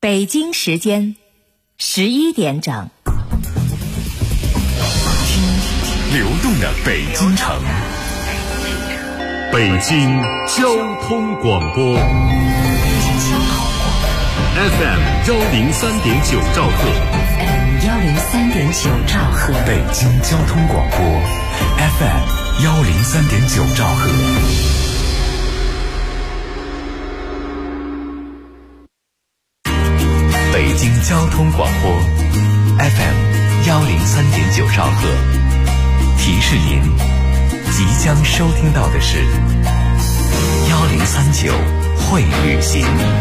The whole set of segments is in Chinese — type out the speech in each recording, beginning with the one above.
北京时间11点整。 听流动的北京城，北京交通广播 FM 103.9兆赫 103.9兆赫， 北京交通广播 FM 103.9兆赫。北京交通广播 FM 103.9兆赫，提示您即将收听到的是1039会旅行。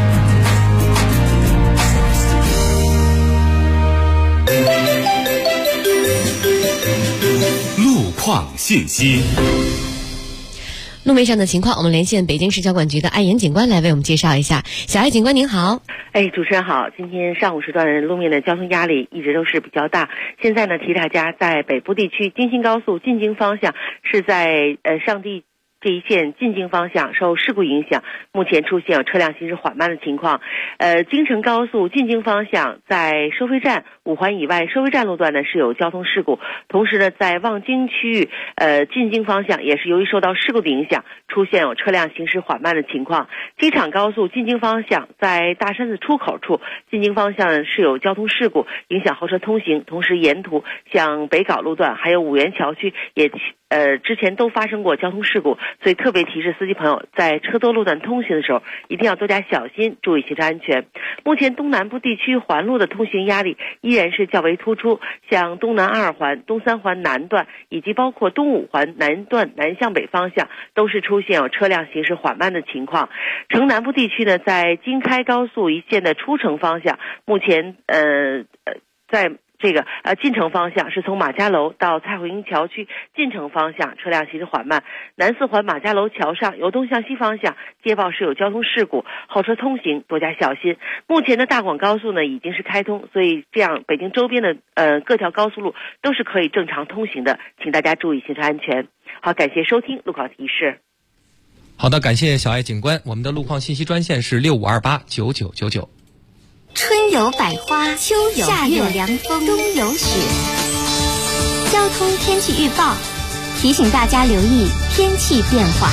路况信息。 路面上的情况，我们连线北京市交管局的艾岩警官来为我们介绍一下。小艾警官您好。 主持人好。今天上午时段路面的交通压力一直都是比较大。现在呢，提大家在北部地区京新高速进京方向是在上地这一线进京方向受事故影响，目前出现有车辆行驶缓慢的情况。京承高速进京方向在收费站5环以外收费站路段呢是有交通事故，同时呢在望京区域进京方向也是由于受到事故的影响，出现有车辆行驶缓慢的情况。机场高速进京方向在大山子出口处进京方向是有交通事故，影响后车通行，同时沿途像北碏路段还有五元桥区也之前都发生过交通事故，所以特别提示司机朋友在车多路段通行的时候一定要多加小心，注意行车安全。目前东南部地区环路的通行压力依然是较为突出，像东南2环、东3环南段以及包括东5环南段南向北方向都是出现有车辆行驶缓慢的情况。城南部地区呢，在京开高速一线的出城方向，目前在这个进城方向是从马家楼到蔡慧营桥区进城方向车辆行驶缓慢。南4环马家楼桥上由东向西方向接报是有交通事故，后车通行多加小心。目前的大广高速呢已经是开通，所以这样北京周边的各条高速路都是可以正常通行的，请大家注意行车安全。好，感谢收听路况提示。 好的，感谢小艾警官。我们的路况信息专线是65289999。 春有百花，秋有夏有凉风，冬有雪。交通天气预报提醒大家留意天气变化。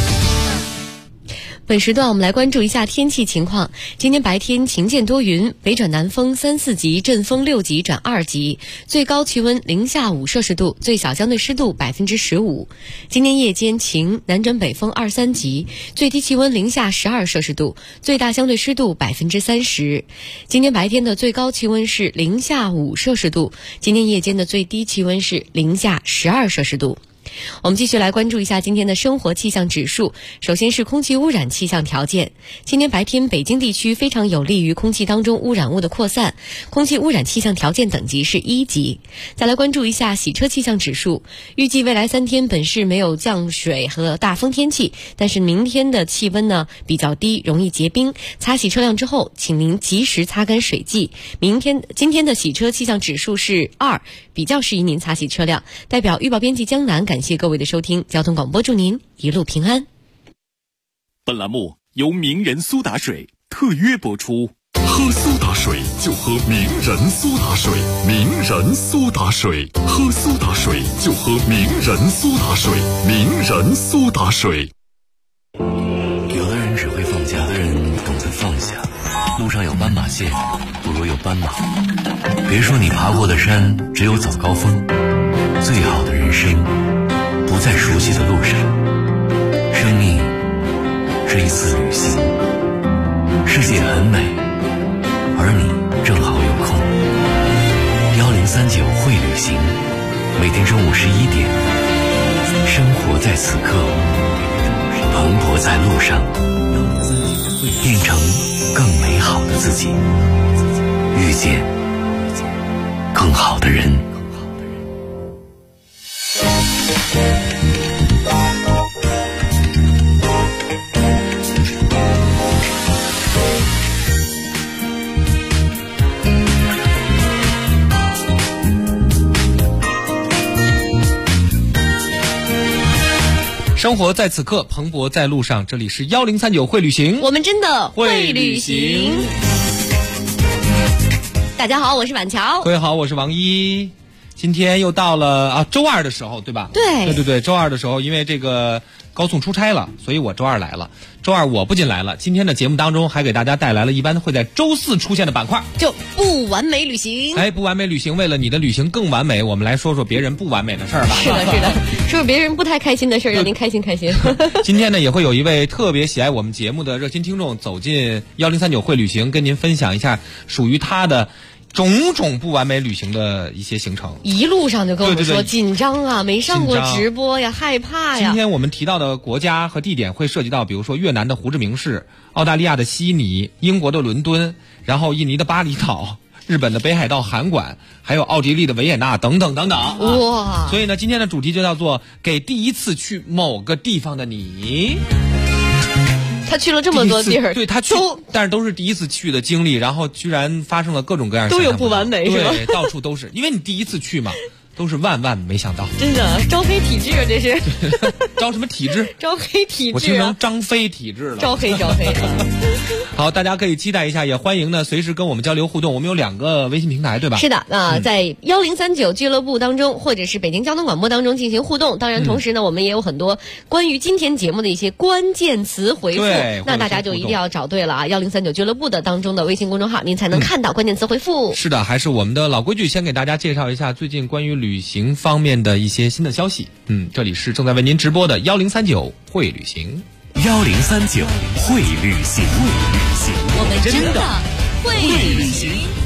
本时段我们来关注一下天气情况。今天白天晴间多云，北转南风3、4级，阵风6级转2级，最高气温零下5摄氏度，最小相对湿度15%。今天夜间晴，南转北风2、3级，最低气温零下12摄氏度，最大相对湿度30%。今天白天的最高气温是零下5摄氏度，今天夜间的最低气温是零下12摄氏度。我们继续来关注一下今天的生活气象指数。首先是空气污染气象条件。今天白天北京地区非常有利于空气当中污染物的扩散，空气污染气象条件等级是1级。再来关注一下洗车气象指数。预计未来3天本市没有降水和大风天气，但是明天的气温呢比较低，容易结冰，擦洗车辆之后请您及时擦干水迹。今天的洗车气象指数是2，比较适宜您擦洗车辆。代表预报编辑江南感谢各位的收听，交通广播祝您一路平安。 本栏目由名人苏打水特约播出。喝苏打水就喝名人苏打水，名人苏打水，喝苏打水就喝名人苏打水，名人苏打水。 有的人只会放假，有的人懂得放下。路上有斑马线，不如有斑马。别说你爬过的山只有早高峰，最好的人生不在熟悉的路上。生命是一次旅行，世界很美，而你正好有空。1039会旅行，每天中午11点，生活在此刻，蓬勃在路上，变成更美好的自己，遇见更好的人。 生活在此刻，蓬勃在路上。这里是1039会旅行， 我们真的会旅行。 大家好，我是婉乔。 各位好，我是王一。今天又到了周二的时候，对吧？对，周二的时候，因为这个高颂出差了，所以我周二来了。周二我不仅来了，今天的节目当中还给大家带来了一般会在周四出现的板块， 就不完美旅行。 不完美旅行，为了你的旅行更完美，我们来说说别人不完美的事儿吧。 是的，说说别人不太开心的事儿，让您开心。 今天呢，也会有一位特别喜爱我们节目的热心听众走进1039会旅行，跟您分享一下属于他的种种不完美旅行的一些行程。 一路上就跟我们说紧张啊，没上过直播呀，害怕呀。 今天我们提到的国家和地点会涉及到，比如说越南的胡志明市、澳大利亚的悉尼、英国的伦敦，然后印尼的巴厘岛、日本的北海道函馆，还有奥地利的维也纳等等。 哇！ 所以呢，今天的主题就叫做给第一次去某个地方的你。 他去了这么多地儿， 对，他去，但是都是第一次去的经历，然后居然发生了各种各样的， 都有不完美，是吧？ 对，到处都是，因为你第一次去嘛，都是万万没想到。 真的，招黑体质啊，这是。 招什么体质？ 招黑体质。 我听成张飞体质了。 招黑。 好，大家可以期待一下，也欢迎呢随时跟我们交流互动。我们有2个微信平台，对吧？ 是的，在1039俱乐部当中，或者是北京交通广播当中进行互动。当然，同时呢，我们也有很多关于今天节目的一些关键词回复。那大家就一定要找对了啊！1039俱乐部的当中的微信公众号，您才能看到关键词回复。 是的，还是我们的老规矩，先给大家介绍一下最近关于旅行方面的一些新的消息。这里是正在为您直播的1039会旅行。 1039会旅行， 我们真的会旅行。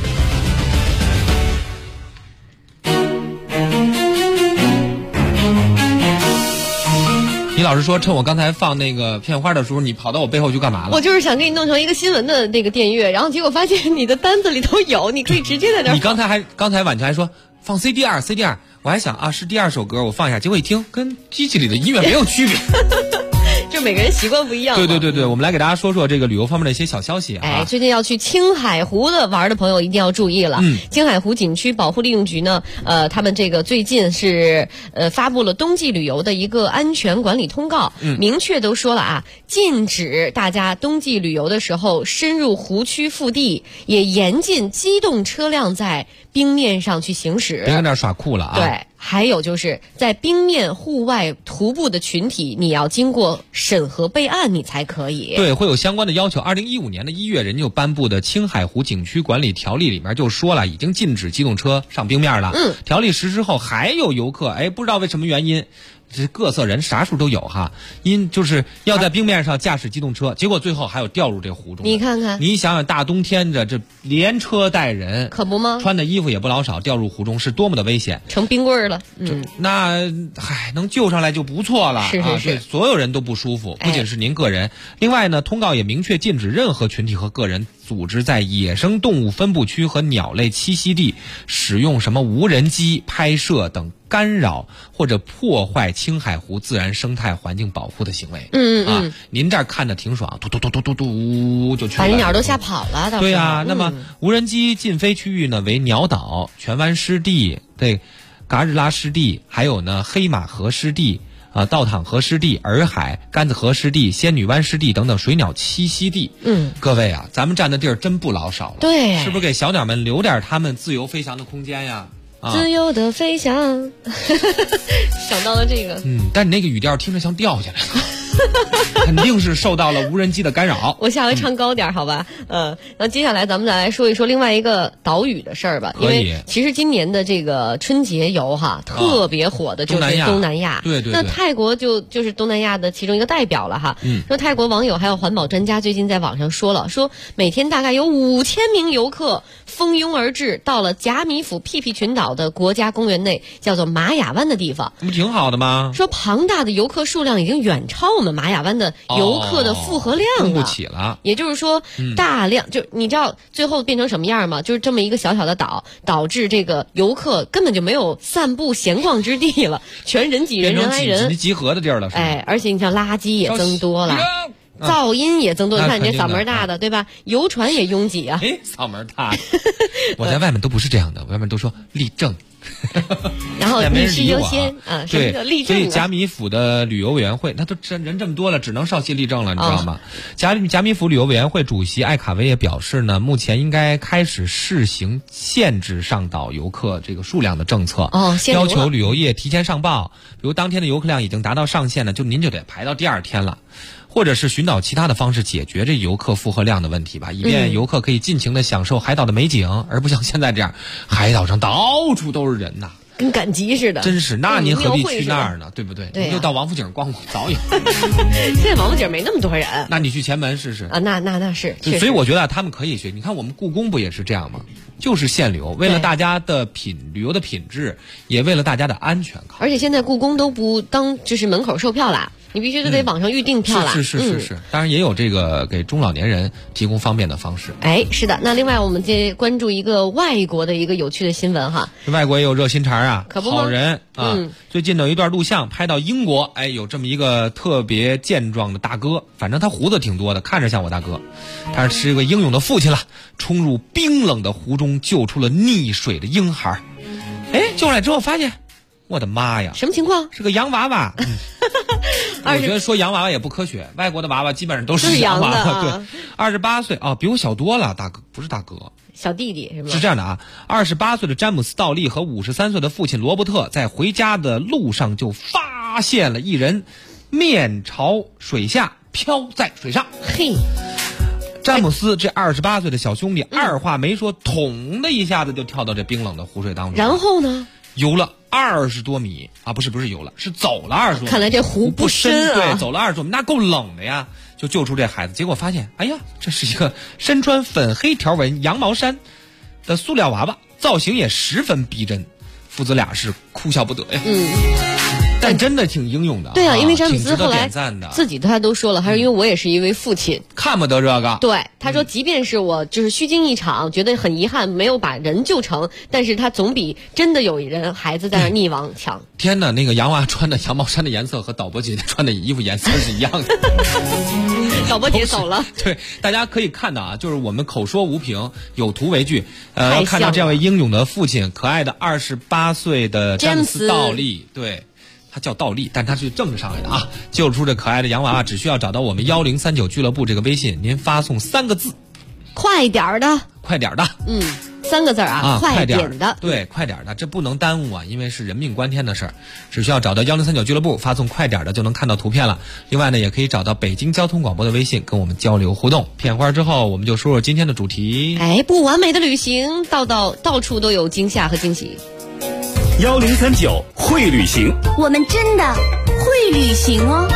你老实说，趁我刚才放那个片花的时候，你跑到我背后去干嘛了？ 我就是想给你弄成一个新闻的那个电乐，然后结果发现你的单子里头有，你可以直接在那儿。 你刚才婉乔还说放 CD2，我还想是第2首歌，我放一下，结果一听跟机器里的音乐没有区别。 就每个人习惯不一样。 对，我们来给大家说说这个旅游方面的一些小消息啊。 最近要去青海湖的玩的朋友一定要注意了。青海湖景区保护利用局呢，他们这个最近是发布了冬季旅游的一个安全管理通告，明确都说了啊，禁止大家冬季旅游的时候深入湖区腹地，也严禁机动车辆在冰面上去行驶。 别在那儿耍酷了啊！ 对。还有就是在冰面户外徒步的群体，你要经过审核备案，你才可以。 对，会有相关的要求。2015年的1月，人家就颁布的《青海湖景区管理条例》里面就说了，已经禁止机动车上冰面了。条例实施后，还有游客，不知道为什么原因。这各色人啥数都有哈，就是要在冰面上驾驶机动车，结果最后还有掉入这湖中。你看看， 你想想大冬天的，这连车带人， 可不吗？ 穿的衣服也不老少，掉入湖中是多么的危险， 成冰棍了。 那能救上来就不错了。 是， 对，所有人都不舒服，不仅是您个人。另外呢，通告也明确禁止任何群体和个人组织在野生动物分布区和鸟类栖息地使用什么无人机拍摄等干扰或者破坏青海湖自然生态环境保护的行为。您这儿看着挺爽，嘟就去了， 把人鸟都吓跑了。 对啊，那么无人机禁飞区域呢为鸟岛、荃湾湿地、嘎日拉湿地，还有呢黑马河湿地。道坦河湿地、洱海、甘子河湿地、仙女湾湿地等等水鸟栖息地。各位啊，咱们占的地儿真不老少了。 对， 是不是给小鸟们留点它们自由飞翔的空间呀？ 自由的飞翔，想到了这个。 但你那个语调听着像掉下来了。肯定是受到了无人机的干扰。 我下回唱高点好吧？那接下来咱们再来说一说另外一个岛屿的事儿吧。因为其实今年的这个春节游特别火的就是东南亚。 对。 那泰国就是东南亚的其中一个代表了哈。说泰国网友还有环保专家最近在网上说了，说每天大概有5000名游客蜂拥而至，到了甲米府屁屁群岛的国家公园内，叫做玛雅湾的地方。 不挺好的吗？ 说庞大的游客数量已经远超我们玛雅湾的游客的负荷量了， 供不起了。 也就是说，大量就你知道最后变成什么样吗？就是这么一个小小的岛，导致这个游客根本就没有散步闲逛之地了，全人挤人，人挨人， 集合的地儿了。 而且你像垃圾也增多了。噪音也增多，你看你这嗓门大的，对吧？游船也拥挤啊。 嗓门大，我在外面都不是这样的，外面都说立正。 然后女士优先啊，什么叫立正？ 所以甲米府的旅游委员会，他都人这么多了，只能稍息立正了，你知道吗？甲米府旅游委员会主席艾卡维也表示呢，目前应该开始试行限制上岛游客这个数量的政策，要求旅游业提前上报，比如当天的游客量已经达到上限了，您就得排到第2天了。或者是寻找其他的方式解决这游客负荷量的问题吧，以便游客可以尽情的享受海岛的美景，而不像现在这样，海岛上到处都是人呐， 跟赶集似的。 真是，那您何必去那儿呢？对不对？你就到王府井逛逛，早有。 现在王府井没那么多人。 那你去前门试试啊？那是。 所以我觉得他们可以学。你看我们故宫不也是这样吗？就是限流，为了大家的旅游的品质，也为了大家的安全考虑。 而且现在故宫都不当就是门口售票啦。你必须就得网上预订票啦。 是，当然也有这个给中老年人提供方便的方式。 是的。那另外我们再关注一个外国的一个有趣的新闻哈。 外国也有热心肠啊， 可不好人啊。最近有一段录像拍到英国，有这么一个特别健壮的大哥，反正他胡子挺多的，看着像我大哥，但是一个英勇的父亲了，冲入冰冷的湖中救出了溺水的婴孩。救出来之后发现，我的妈呀， 什么情况？ 是个洋娃娃。我觉得说洋娃娃也不科学，外国的娃娃基本上都是洋娃娃。对，28岁比我小多了，大哥不是大哥， 小弟弟是吗？ 是这样的啊，28岁的詹姆斯·道利和53岁的父亲罗伯特在回家的路上就发现了一人面朝水下漂在水上。 嘿， 詹姆斯这28岁的小兄弟二话没说，捅的一下子就跳到这冰冷的湖水当中。 然后呢？ 游了20多米啊，不是游了，是走了20多米。 看来这湖不深啊。 对，走了20多米，那够冷的呀。就救出这孩子，结果发现，哎呀，这是一个身穿粉黑条纹羊毛衫的塑料娃娃，造型也十分逼真。父子俩是哭笑不得呀。但真的挺英勇的。 对啊，因为詹姆斯后来自己他都说了，他说因为我也是一位父亲， 看不得这个。 对，他说即便是我就是虚惊一场，觉得很遗憾没有把人救成，但是他总比真的有人孩子在那溺亡强。 天哪，那个洋娃穿的羊毛衫的颜色和导播姐姐穿的衣服颜色是一样的。 导播姐走了。 对，大家可以看到啊，就是我们口说无凭，有图为据。看到这位英勇的父亲，可爱的28岁的詹姆斯·道利，对。他叫倒立，但他是正着上来的啊！救出这可爱的洋娃娃，只需要找到我们1039俱乐部这个微信，您发送3个字， 快点的，3个字啊，快点的， 对，快点的，这不能耽误啊，因为是人命关天的事儿，只需要找到1039俱乐部，发送快点的就能看到图片了。另外呢，也可以找到北京交通广播的微信跟我们交流互动。片花之后，我们就说说今天的主题。 不完美的旅行，到处都有惊吓和惊喜。 1039会旅行， 我们真的会旅行哦。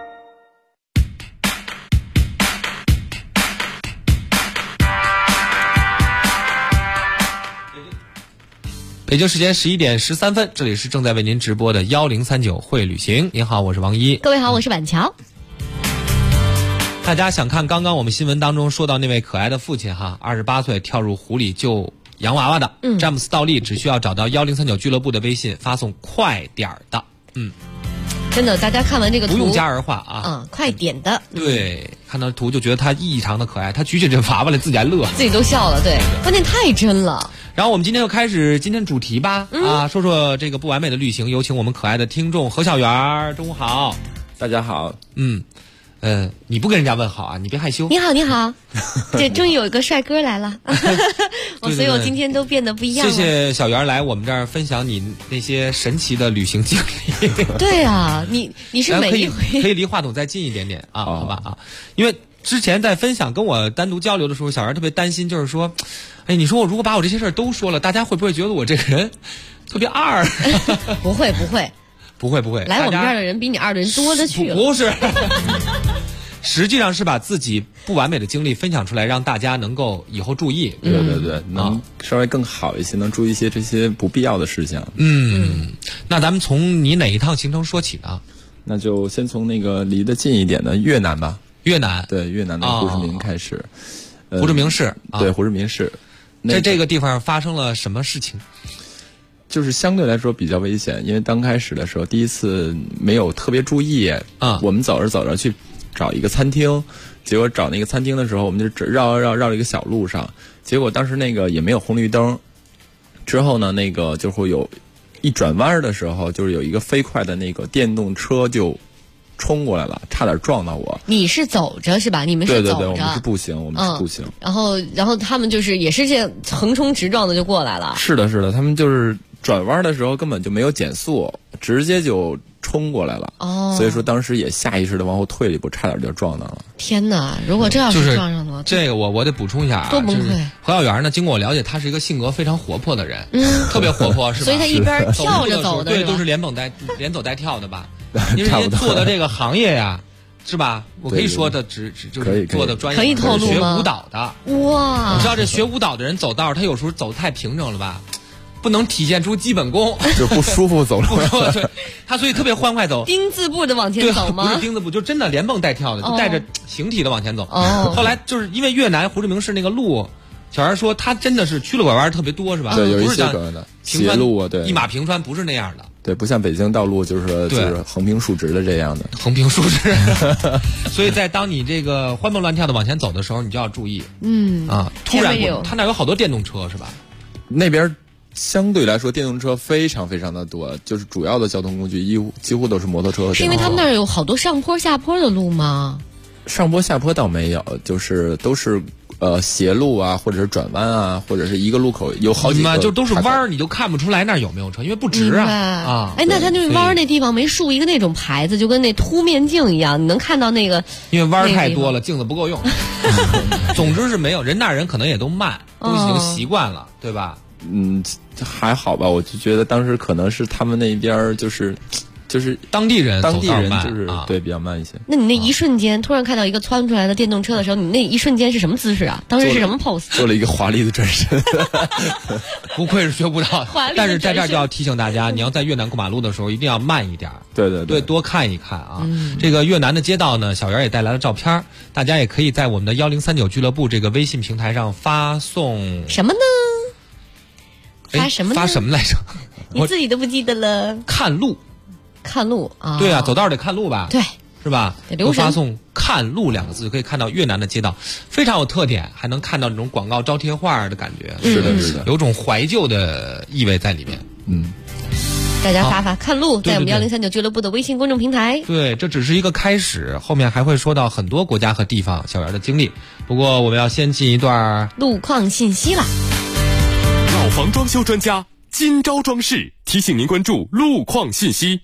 北京时间11点13分，这里是正在为您直播的1039会旅行。您好，我是王一。 各位好，我是板桥。 大家想看刚刚我们新闻当中说到那位可爱的父亲哈，28岁跳入湖里救洋娃娃的詹姆斯·道利，只需要找到1039俱乐部的微信，发送快点的。 真的，大家看完这个图不用加儿化啊， 快点的。 对，看到图就觉得他异常的可爱，他举起这娃娃来自己还乐， 自己都笑了。对，关键太真了。 然后我们今天就开始今天主题吧，说说这个不完美的旅行。有请我们可爱的听众何小媛，中午好。 大家好。 你不跟人家问好啊，你别害羞。 你好，你好。这终于有一个帅哥来了，所以我今天都变得不一样了。 谢谢小媛来我们这儿分享你那些神奇的旅行经历。 对啊，你是每一回可以离话筒再近一点点啊，好吧啊，因为之前在分享跟我单独交流的时候，小媛特别担心，就是说，你说我如果把我这些事儿都说了，大家会不会觉得我这个人特别二？ 不会。 不会， 来我们这儿的人比你二的人多了去了。 不是，实际上是把自己不完美的经历分享出来，让大家能够以后注意。 对，能稍微更好一些，能注意一些这些不必要的事项。 那咱们从你哪一趟行程说起呢？ 那就先从那个离得近一点的越南吧。 越南， 对，越南的胡志明开始。 胡志明市， 对，胡志明市。 在这个地方发生了什么事情？ 就是相对来说比较危险，因为刚开始的时候第一次没有特别注意我们走着去找一个餐厅，结果找那个餐厅的时候，我们就绕了一个小路上，结果当时那个也没有红绿灯， 之后呢，那个就会有一转弯的时候，就是有一个飞快的那个电动车就冲过来了，差点撞到我。 你是走着是吧？你们是走着？ 对，我们是步行， 然后他们就是也是这样横冲直撞的就过来了。 是的，他们就是转弯的时候根本就没有减速，直接就冲过来了。所以说当时也下意识的往后退了一步，差点就撞到了。 天哪！如果这要是撞上了， 这个我得补充一下啊， 多崩溃。 何小媛呢，经过我了解，他是一个性格非常活泼的人，特别活泼，是吧？ 所以他一边跳着走的， 对，都是连走带跳的吧？因为人家做的这个行业呀。是吧？我可以说的就是做的专业， 可以透露吗？ 学舞蹈的。 哇！ 你知道这学舞蹈的人走道，他有时候走太平整了吧，不能体现出基本功， 就不舒服走路。 对，他所以特别欢快走， 丁字步的往前走吗？ 不是丁字步，就真的连蹦带跳的，就带着形体的往前走。后来就是因为越南胡志明市那个路，小孩说他真的是曲了拐弯特别多，是吧？ 对，有一些的斜路啊，对， 一马平川不是那样的。 对，不像北京道路就是横平竖直的这样的。 横平竖直，所以在当你这个欢蹦乱跳的往前走的时候，你就要注意。突然他那有好多电动车是吧？ 那边相对来说电动车非常非常的多，就是主要的交通工具几乎都是摩托车和电动车。 是因为他们那儿有好多上坡下坡的路吗？ 上坡下坡倒没有，就是都是。斜路啊，或者是转弯啊，或者是一个路口有好几个， 就都是弯儿，你就看不出来那儿有没有车，因为不直啊。 那他那弯儿那地方没竖一个那种牌子，就跟那凸面镜一样，你能看到那个。 因为弯儿太多了，镜子不够用。总之是没有人，那人可能也都慢，都已经习惯了，对吧？ 还好吧，我就觉得当时可能是他们那边就是当地人就是对比较慢一些。 那你那一瞬间突然看到一个窜出来的电动车的时候，你那一瞬间是什么姿势啊？当时是什么 pose？ 做了一个华丽的转身。 不愧是学舞蹈，但是在这儿就要提醒大家，你要在越南过马路的时候一定要慢一点。 对， 多看一看啊。这个越南的街道呢，小袁也带来了照片，大家也可以在我们的1039俱乐部这个微信平台上发送什么呢？发什么来着？ 你自己都不记得了。 看路啊， 对啊，走道得看路吧？ 对， 是吧？ 都发送“看路”两个字，就可以看到越南的街道非常有特点，还能看到这种广告招贴画的感觉。 是的， 有种怀旧的意味在里面。 大家发看路，在我们1039俱乐部的微信公众平台。 对，这只是一个开始，后面还会说到很多国家和地方小袁的经历。不过我们要先进一段路况信息了。 老房装修专家金招装饰提醒您关注路况信息。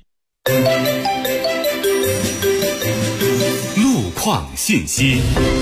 路况信息。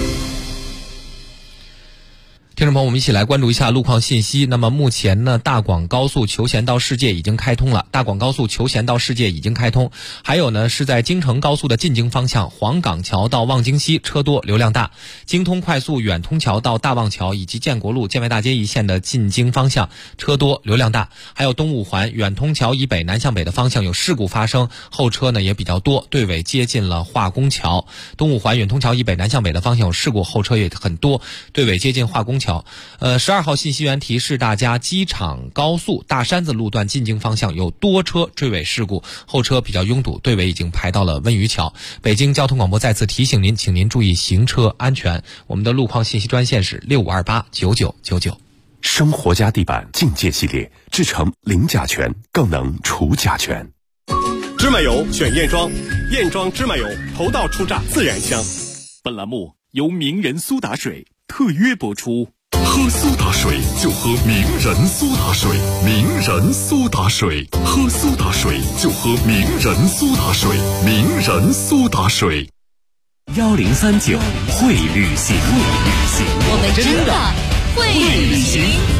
听众朋友，我们一起来关注一下路况信息。那么目前呢，大广高速求贤到世界已经开通了，大广高速求贤到世界已经开通。还有呢，是在京承高速的进京方向，黄岗桥到望京西车多流量大，京通快速远通桥到大望桥以及建国路建外大街一线的进京方向车多流量大。还有东五环远通桥以北南向北的方向有事故发生，后车呢也比较多，队尾接近了化工桥。东五环远通桥以北南向北的方向有事故，后车也很多，队尾接近化工桥。12号信息员提示大家，机场高速大山子路段进京方向有多车追尾事故，后车比较拥堵，队尾已经排到了温榆桥。北京交通广播再次提醒您，请您注意行车安全。我们的路况信息专线是65289999。 生活家地板境界系列，制成零甲醛，更能除甲醛。 芝麻油选燕庄，燕庄芝麻油头道出榨自然香。 本栏目由名人苏打水特约播出。喝苏打水就喝名人苏打水，名人苏打水，喝苏打水就喝名人苏打水，名人苏打水。 1039会旅行， 我们真的会旅行。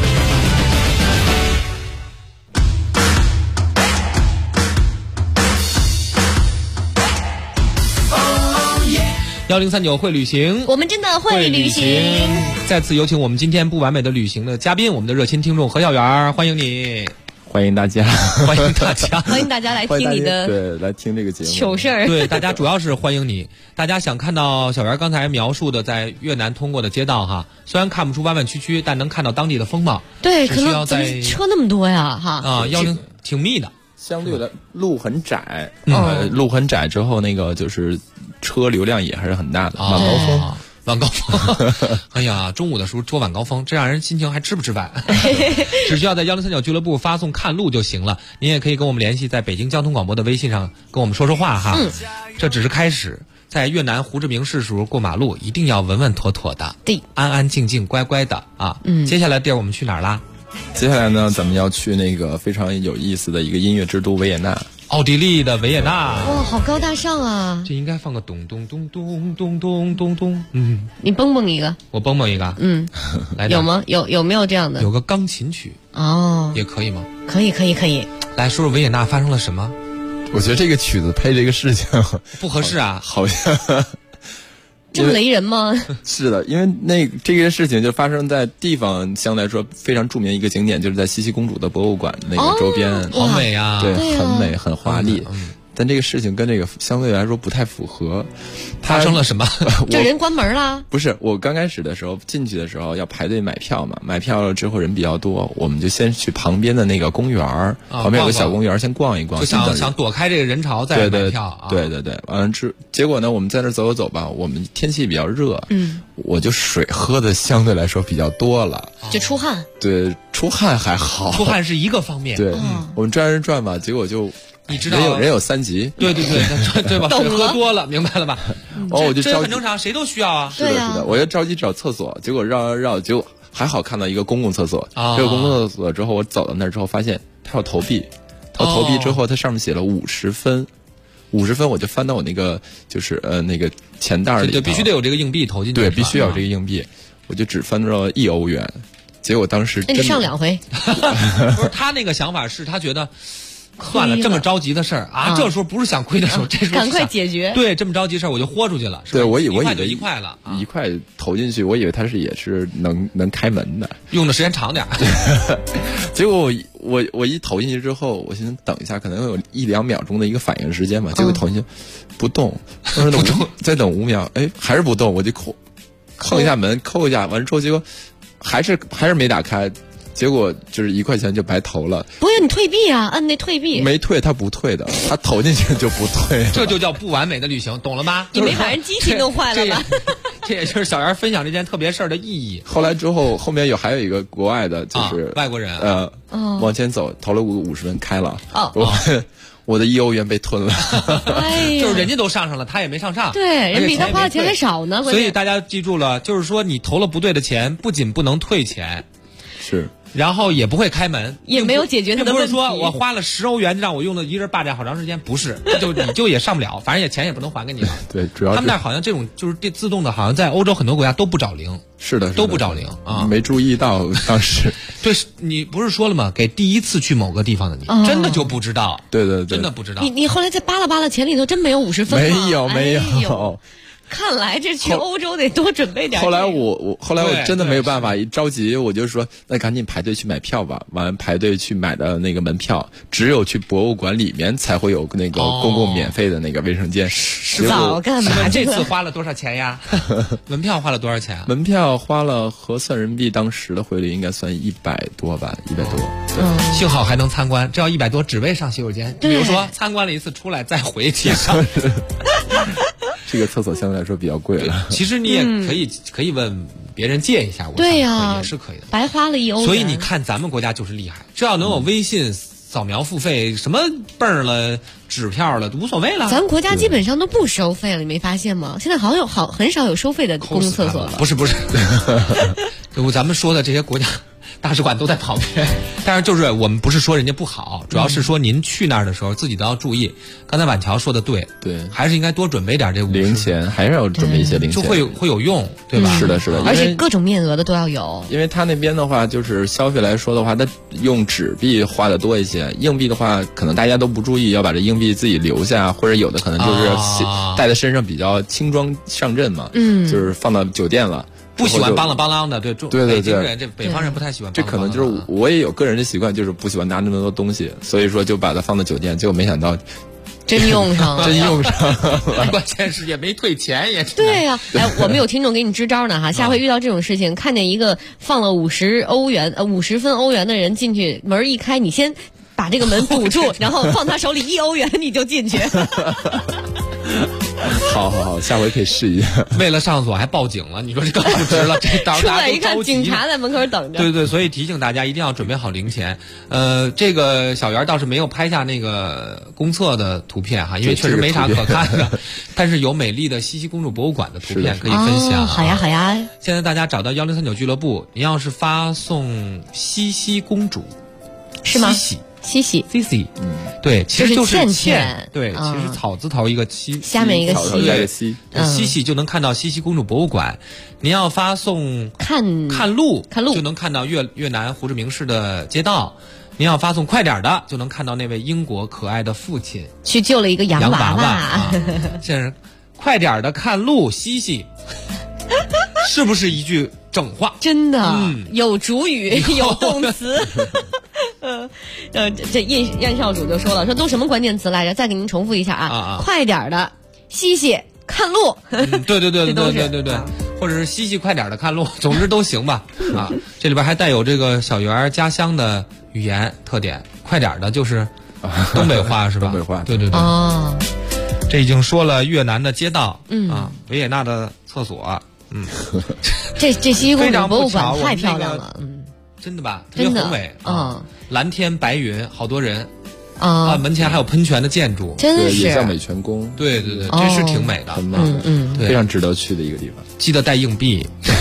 1039会旅行， 我们真的会旅行。 再次有请我们今天不完美的旅行的嘉宾，我们的热心听众何小媛，欢迎你。 欢迎大家， 欢迎大家， 欢迎大家来听你的， 对，来听这个节目糗事儿。 对，大家主要是欢迎你。大家想看到小媛刚才描述的在越南通过的街道哈，虽然看不出弯弯曲曲，但能看到当地的风貌。 对，可能在车那么多呀哈。 10挺密的。 相对的路很窄，路很窄之后，那个就是车流量也还是很大的，晚高峰晚高峰，哎呀，中午的时候捉晚高峰，这让人心情还吃不吃饭？只需要在103.9俱乐部发送看路就行了。您也可以跟我们联系，在北京交通广播的微信上跟我们说说话哈。这只是开始。在越南胡志明市时候过马路，一定要稳稳妥妥的， 对， 安安静静乖乖的啊。接下来地儿我们去哪儿啦？ 接下来呢，咱们要去那个非常有意思的一个音乐之都维也纳。 奥地利的维也纳。 哇，好高大上啊！ 这应该放个咚咚咚咚咚咚咚咚。 你蹦蹦一个， 我蹦蹦一个。来， 有吗？有没有这样的？ 有个钢琴曲哦， 也可以吗？ 可以。 来说说维也纳发生了什么？ 我觉得这个曲子配这个事情不合适啊， 好像这么雷人吗？ 是的，因为这个事情就发生在地方相对来说非常著名一个景点，就是在茜茜公主的博物馆那个周边， 好美啊， 对，很美，很华丽。但这个事情跟这个相对来说不太符合。 发生了什么？ 这人关门了？ 不是，我刚开始的时候进去的时候要排队买票嘛，买票了之后人比较多，我们就先去旁边的那个公园，旁边有个小公园，先逛一逛， 就想躲开这个人潮再买票。 对，完了结果呢，我们在那走走吧，我们天气比较热，我就水喝的相对来说比较多了， 就出汗。 对，出汗还好， 出汗是一个方面。 对，我们转转吧，结果就。 你知道人有3级， 对吧？水喝多了，明白了吧？ 我就这很正常，谁都需要啊。 是的，我就着急找厕所，结果绕，结果还好看到一个公共厕所。这个公共厕所之后，我走到那儿之后，发现它有投币，投币之后，它上面写了50分，50分我就翻到我那个就是那个钱袋里， 就必须得有这个硬币投进去。 对，必须有这个硬币，我就只翻到了1欧元，结果当时那你上2回， 不是他那个想法是他觉得。算了，这么着急的事儿啊！这时候不是想亏的时候，这时候赶快解决。 对，这么着急事儿我就豁出去了。 对，我以为 1块了 ，1块投进去，我以为它也是能开门的， 用的时间长点。 结果我一投进去之后，我寻思等一下，可能有1-2秒钟的一个反应时间嘛，结果投进去不动，再等5秒，哎，还是不动，我就扣一下门，扣一下，完了之后结果还是没打开。结果就是1块钱就白投了。 不是你退币啊，按那退币。 没退，他不退的，他投进去就不退。 这就叫不完美的旅行，懂了吗？ 你没把人机器弄坏了吧？ 这也就是小袁分享这件特别事儿的意义。 后来之后，后面还有一个国外的，就是外国人， 往前走，投了50分开了。我的1欧元被吞了。 就是人家都上了，他也没上上。 对，人比他花的钱还少呢。 所以大家记住了，就是说你投了不对的钱，不仅不能退钱， 是。 然后也不会开门， 也没有解决他的问题。 不是说我花了10欧元让我用的一人霸占好长时间，不是，你就也上不了，反正钱也不能还给你了。 对，主要他们那好像这种就是自动的，好像在欧洲很多国家都不找零。 是的， 都不找零啊， 没注意到当时。 对，你不是说了吗？给第一次去某个地方的你，真的就不知道。 对， 真的不知道。 你后来再扒拉钱里头真没有50分吗？没有。 看来这去欧洲得多准备点。 后来我真的没有办法，一着急我就说，那赶紧排队去买票吧。完排队去买的那个门票，只有去博物馆里面才会有那个公共免费的那个卫生间。 早干嘛？ 这次花了多少钱呀？门票花了多少钱啊？ 门票花了合算人民币当时的汇率应该算100多吧，100多。 幸好还能参观，这要100多只为上洗手间。比如说参观了一次出来再回去上。 这个厕所相对来说比较贵了。 其实你也可以问别人借一下， 对呀， 也是可以的。 白花了1欧元。 所以你看咱们国家就是厉害，只要能有微信扫描付费，什么泵了、纸票了，无所谓了。 咱们国家基本上都不收费了，你没发现吗？现在很少有收费的公共厕所了。 不是，咱们说的这些国家大使馆都在旁边，但是就是我们不是说人家不好，主要是说您去那儿的时候自己都要注意。刚才婉乔说的对，还是应该多准备点这零钱，还是要准备一些零钱， 就会有用，对吧？ 是的， 而且各种面额的都要有。 因为他那边的话，就是消费来说的话，他用纸币花的多一些，硬币的话，可能大家都不注意，要把这硬币自己留下，或者有的可能就是带在身上比较轻装上阵嘛，就是放到酒店了。 不喜欢邦啷的，对，北京人这北方人不太喜欢。 这可能就是我也有个人的习惯，就是不喜欢拿那么多东西，所以说就把它放到酒店，结果没想到真用上了， 真用上了。 关键是也没退钱，也对呀。哎，我们有听众给你支招呢哈，下回遇到这种事情，看见一个放了50分欧元的人进去，门一开，你先把这个门堵住，然后放他手里1欧元，你就进去。 好，下回可以试一下。 为了上锁还报警了，你说这更不值了。这到时候大家都着急。 警察在门口等着。 对，所以提醒大家一定要准备好零钱。这个小圆倒是没有拍下那个公厕的图片哈，因为确实没啥可看的。但是有美丽的西溪公主博物馆的图片可以分享。 好呀。 现在大家找到1039俱乐部，你要是发送西溪公主， 是吗？西溪， 对，其实就是茜， 对，其实草字头一个西， 下面一个西， 西溪就能看到西溪公主博物馆。您要发送看路，就能看到越南胡志明市的街道。您要发送快点的，就能看到那位英国可爱的父亲去救了一个洋娃娃。 现在快点的看路，西溪，是不是一句整话？ 真的，有主语，有动词。这燕少主就说了，说都什么关键词来着？再给您重复一下啊！快点的，西溪看路。 对，或者是西溪快点的看路，总之都行吧。这里边还带有这个小圆家乡的语言特点，快点的就是东北话是吧？ 东北话， 对。哦，这已经说了越南的街道，维也纳的厕所， 这西溪公主博物馆太漂亮了， 真的吧？特别宏伟蓝天白云，好多人门前还有喷泉的建筑， 真是也叫美泉宫。 对，真是挺美的， 很美，非常值得去的一个地方。 记得带硬币。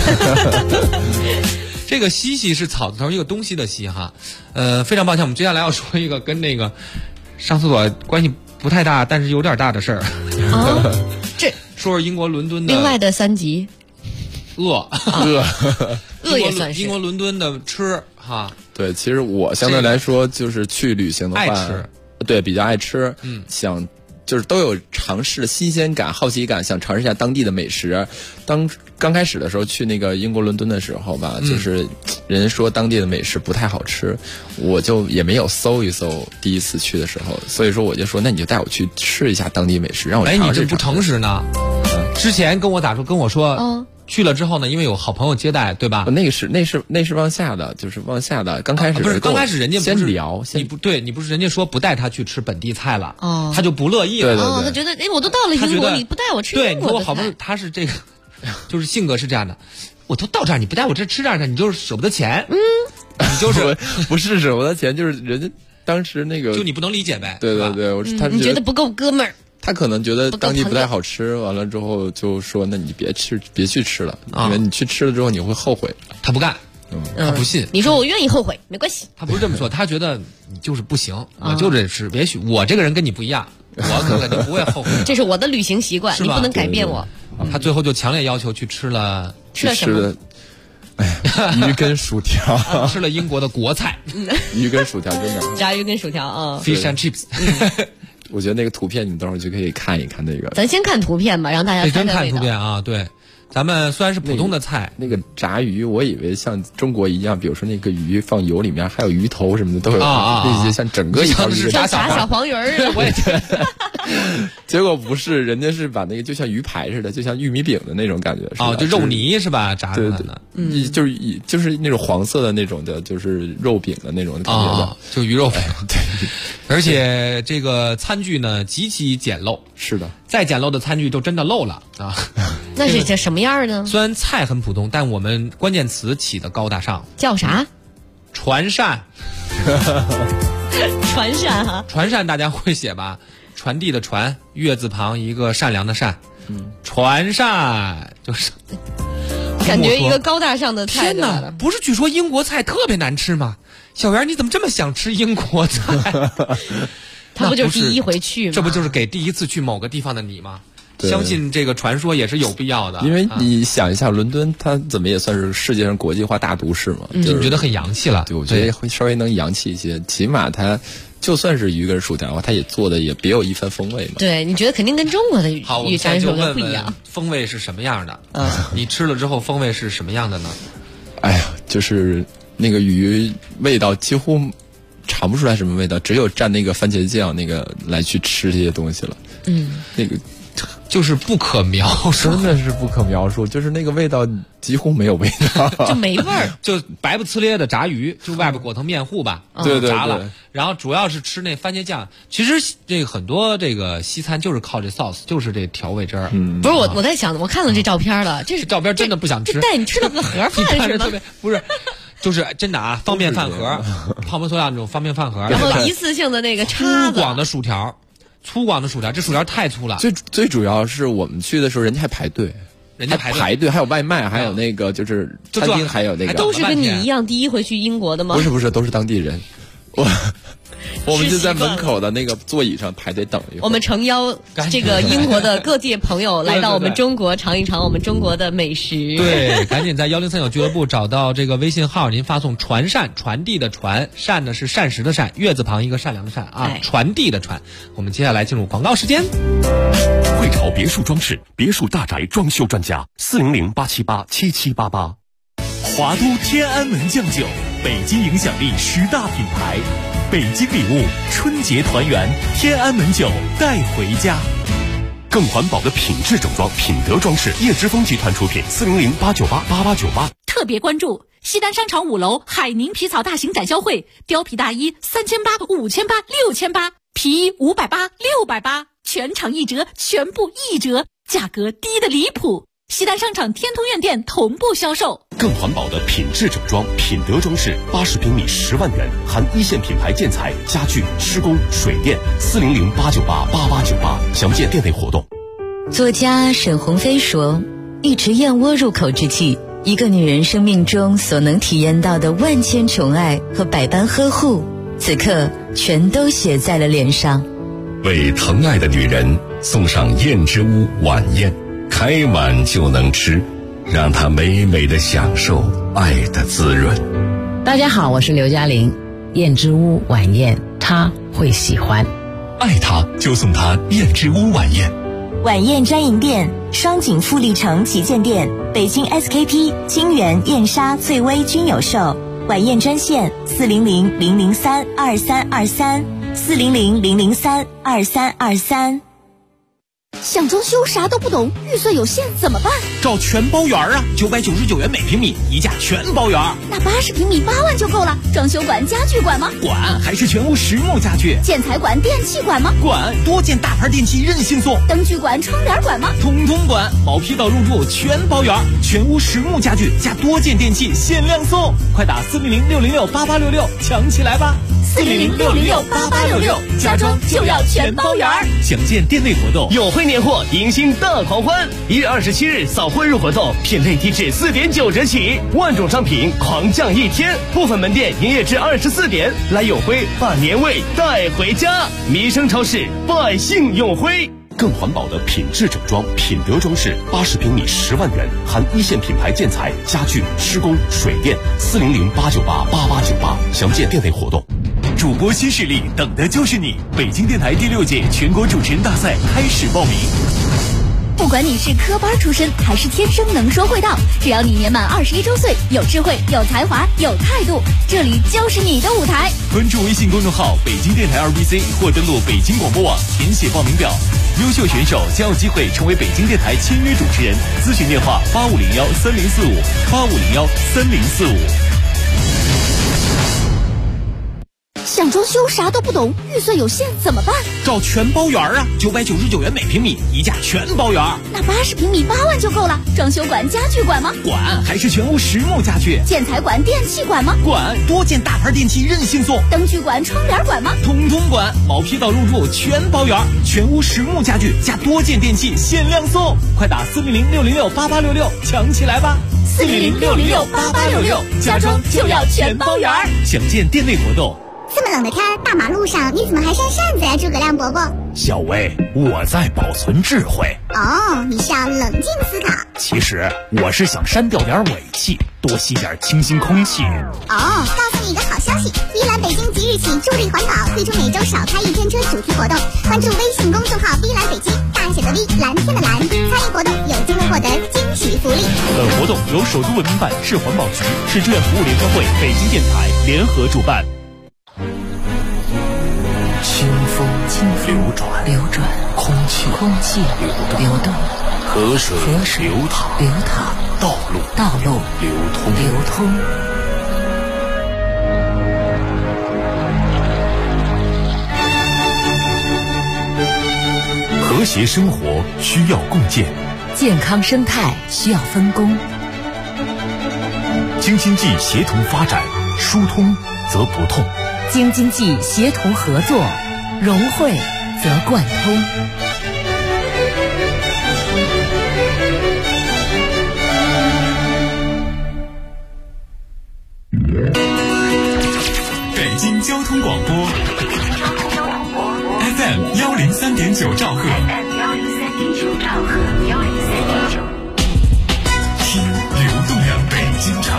这个西溪是草字头一个东西的西哈，非常抱歉，我们接下来要说一个跟那个上厕所关系不太大，但是有点大的事儿。 这说是英国伦敦的另外的3级。 饿也算是英国伦敦的吃哈。 对，其实我相对来说就是去旅行的话， 爱吃， 对，比较爱吃，想就是都有尝试的新鲜感、好奇感，想尝试一下当地的美食。刚开始的时候去那个英国伦敦的时候吧，就是人说当地的美食不太好吃，我就也没有搜一搜。第一次去的时候，所以说我就说，那你就带我去吃一下当地美食，让我尝试。 你这不诚实呢？之前跟我说，去了之后呢，因为有好朋友接待，对吧？ 那是往下的，就是往下的。刚开始不是刚开始人家先聊， 你不是人家说不带他去吃本地菜了，他就不乐意了。 对， 他觉得我都到了英国，你不带我吃英国的菜。 对，你说我好朋友他是这个，就是性格是这样的。我都到这儿，你不带我吃这儿的，你就是舍不得钱。你就是不是舍不得钱，就是人家当时那个就你不能理解呗。 对， 你觉得不够哥们儿。 他可能觉得当地不太好吃，完了之后就说：“那你别去吃了，因为你去吃了之后你会后悔。” 他不干，他不信。 你说我愿意后悔，没关系。 他不是这么说，他觉得你就是不行，我就得吃。也许我这个人跟你不一样，我肯定不会后悔。 这是我的旅行习惯，你不能改变我。 他最后就强烈要求去吃了什么？ 鱼跟薯条， 吃了英国的国菜。 鱼跟薯条真的。 炸鱼跟薯条啊 ，Fish and chips。 我觉得那个图片你们等会儿就可以看一看那个。 咱先看图片吧，让大家猜真看图片啊，对。咱们虽然是普通的菜， 那个炸鱼，我以为像中国一样，比如说那个鱼放油里面，还有鱼头什么的都有，那些像整个一条鱼炸小黄鱼儿。 我也觉得， 结果不是，人家是把那个就像鱼排似的，就像玉米饼的那种感觉。 就肉泥是吧？炸出来的， 就是那种黄色的那种的，就是肉饼的那种感觉的， 就鱼肉饼。对，而且这个餐具呢极其简陋。 是的， 再简陋的餐具就真的漏了啊。 那是这什么样呢？ 虽然菜很普通，但我们关键词起的高大上。 叫啥？ 传善。 传善哈。 传善大家会写吧？传递的传，月字旁一个善良的善。传善就是。 感觉一个高大上的菜。 天哪！不是据说英国菜特别难吃吗？小圆，你怎么这么想吃英国菜？ 他不就是第一回去吗？ 这不就是给第一次去某个地方的你吗？相信这个传说也是有必要的。 因为你想一下，伦敦它怎么也算是世界上国际化大都市嘛， 你觉得很洋气了？ 对，我觉得会稍微能洋气一些。起码它就算是鱼跟薯条的话，它也做的也别有一番风味嘛。 对，你觉得肯定跟中国的鱼干手的不一样。 风味是什么样的？你吃了之后风味是什么样的呢？ 哎呀，就是那个鱼味道几乎尝不出来什么味道，只有蘸那个番茄酱那个来去吃这些东西了。那个就是不可描述， 真的是不可描述，就是那个味道几乎没有味道， 就没味儿， 就白不呲咧的炸鱼，就外边裹层面糊吧， 对对炸了对， 然后主要是吃那番茄酱。其实这个很多这个西餐就是靠这 sauce， 就是这调味汁儿。 不是我在想，我看了这照片了，这是照片真的不想吃， 这带你吃了个盒饭是吗？ 不是。就是真的啊，方便饭盒，泡沫塑料那种方便饭盒， 然后一次性的那个叉子， 粗犷的薯条，这薯条太粗了。 最主要是我们去的时候，人家还排队，排队，还有外卖，还有那个就是餐厅，还有那个都是跟你一样第一回去英国的吗？ 不是，都是当地人。我们就在门口的那个座椅上排队等一会儿。 我们诚邀这个英国的各界朋友来到我们中国尝一尝我们中国的美食。 对，赶紧在1039俱乐部找到这个微信号，您发送传善，传递的传，善呢是膳食的善，月字旁一个善良的善啊，传递的传。我们接下来进入广告时间。 汇潮别墅装饰，别墅大宅装修专家，400-878-7788。华都天安门酱酒，北京影响力10大品牌，北京礼物春节团圆，天安门酒带回家。更环保的品质整装，品德装饰，叶之峰集团出品，400-898-8898。 特别关注西单商场5楼海宁皮草大型展销会，貂皮大衣3800、5800、6800，皮衣580、680，全场1折，全部1折，价格低得离谱。西单商场天通苑店同步销售。 更环保的品质整装，品德装饰，80平米10万元，含一线品牌建材、家具、施工、水电，400-898-8898，详见店内活动。 作家沈鸿飞说，一池燕窝入口之际，一个女人生命中所能体验到的万千宠爱和百般呵护，此刻全都写在了脸上。 为疼爱的女人送上燕之屋晚宴，开碗就能吃，让她美美的享受爱的滋润。 大家好，我是刘嘉玲，燕之屋晚宴她会喜欢， 爱她就送她燕之屋晚宴。 晚宴专营店：双井富力城旗舰店、北京 SKP、金源、燕莎、翠微均有售。晚宴专线400-003-2323，400-003-2323。 想装修啥都不懂，预算有限怎么办？ 找全包圆啊，999元每平米，一价全包圆。 那80平米8万就够了。装修管、家具管吗？ 管，还是全屋实木家具。 建材管、电器管吗？ 管，多件大牌电器任性送。 灯具管、窗帘管吗？ 通通管，毛坯到入住全包圆，全屋实木家具加多件电器限量送，快打400-606-8866抢起来吧 ！400-606-8866，家装就要全包圆。 详见店内活动。 有会年货，迎新大狂欢！1月27日扫货日活动，品类低至4.9折起，万种商品狂降1天，部分门店营业至24点。来永辉，把年味带回家。民生超市，百姓永辉。 更环保的品质整装，品德装饰，80平米10万元，含一线品牌建材、家具、施工、水电，400-898-8898，详见店内活动。 主播新势力，等的就是你！北京电台第6届全国主持人大赛开始报名。 不管你是科班出身还是天生能说会道，只要你年满21周岁，有智慧、有才华、有态度，这里就是你的舞台。 关注微信公众号北京电台2BC 或登录北京广播网填写报名表，优秀选手将有机会成为北京电台签约主持人。咨询电话8501-3045，8501-3045。 想装修啥都不懂，预算有限怎么办？ 找全包圆啊，999元每平米，一价全包圆。 那80平米8万就够了。装修管、家具管吗？ 管，还是全屋实木家具。 建材管、电器管吗？ 管，多件大牌电器任性送。 灯具管、窗帘管吗？ 通通管，毛坯到入住全包圆，全屋实木家具加多件电器限量送，快打400-606-8866抢起来吧 ！400-606-8866，家装就要全包圆。 详见店内活动。 这么冷的天，大马路上你怎么还扇扇子呀，诸葛亮伯伯？ 小薇，我在保存智慧。 哦，你是要冷静思考。 其实我是想删掉点尾气，多吸点清新空气。 哦，告诉你一个好消息，碧蓝北京即日起助力环保，推出每周少开1天车主题活动。关注微信公众号碧蓝北京，大写的 V， 蓝天的蓝，参与活动有机会获得惊喜福利。 本活动由首都文明办、市环保局、市志愿服务联合会、北京电台联合主办。 清风流转， 空气流动， 河水流淌，道路流通。和谐生活需要共建， 健康生态需要分工。 京津冀协同发展，疏通则不痛； 京津冀协同合作，融汇则贯通。 北京交通广播 FM 103.9兆赫，听流动的北京城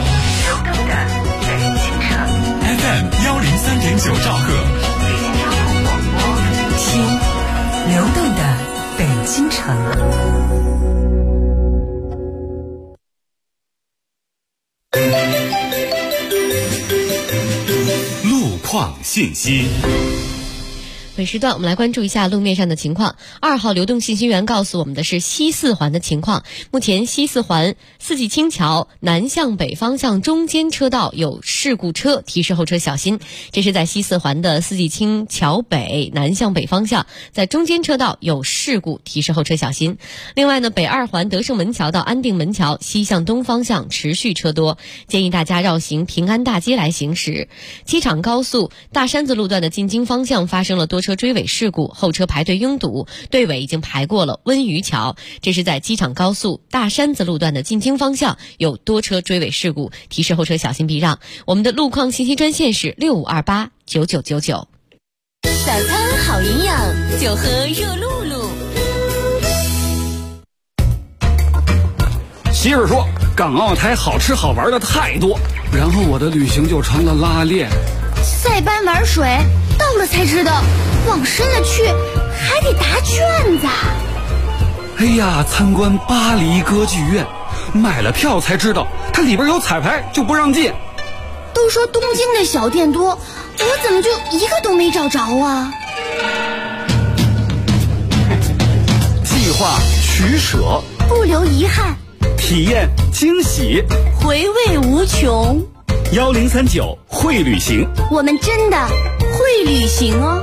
，FM 103.9兆赫， 听流动的北京城。 路况信息。 本时段我们来关注一下路面上的情况。2号流动信息员告诉我们的是西四环的情况。目前西四环四季青桥南向北方向中间车道有事故车，提示后车小心。这是在西四环的四季青桥北南向北方向，在中间车道有事故，提示后车小心。另外呢，北2环德胜门桥到安定门桥西向东方向持续车多，建议大家绕行平安大街来行驶。机场高速大山子路段的进京方向发生了多车追尾事故，后车排队拥堵，队尾已经排过了温榆桥。这是在机场高速大山子路段的进京方向有多车追尾事故，提示后车小心避让。我们的路况信息专线是65289999。 早餐好营养，就喝热露露。 媳妇说港澳台好吃好玩的太多，然后我的旅行就成了拉练。 塞班玩水，到了才知道往深了去还得答卷子。 哎呀，参观巴黎歌剧院，买了票才知道它里边有彩排，就不让进。 都说东京的小店多，我怎么就一个都没找着啊？ 计划取舍， 不留遗憾， 体验惊喜， 回味无穷。 1039会旅行， 我们真的会旅行哦。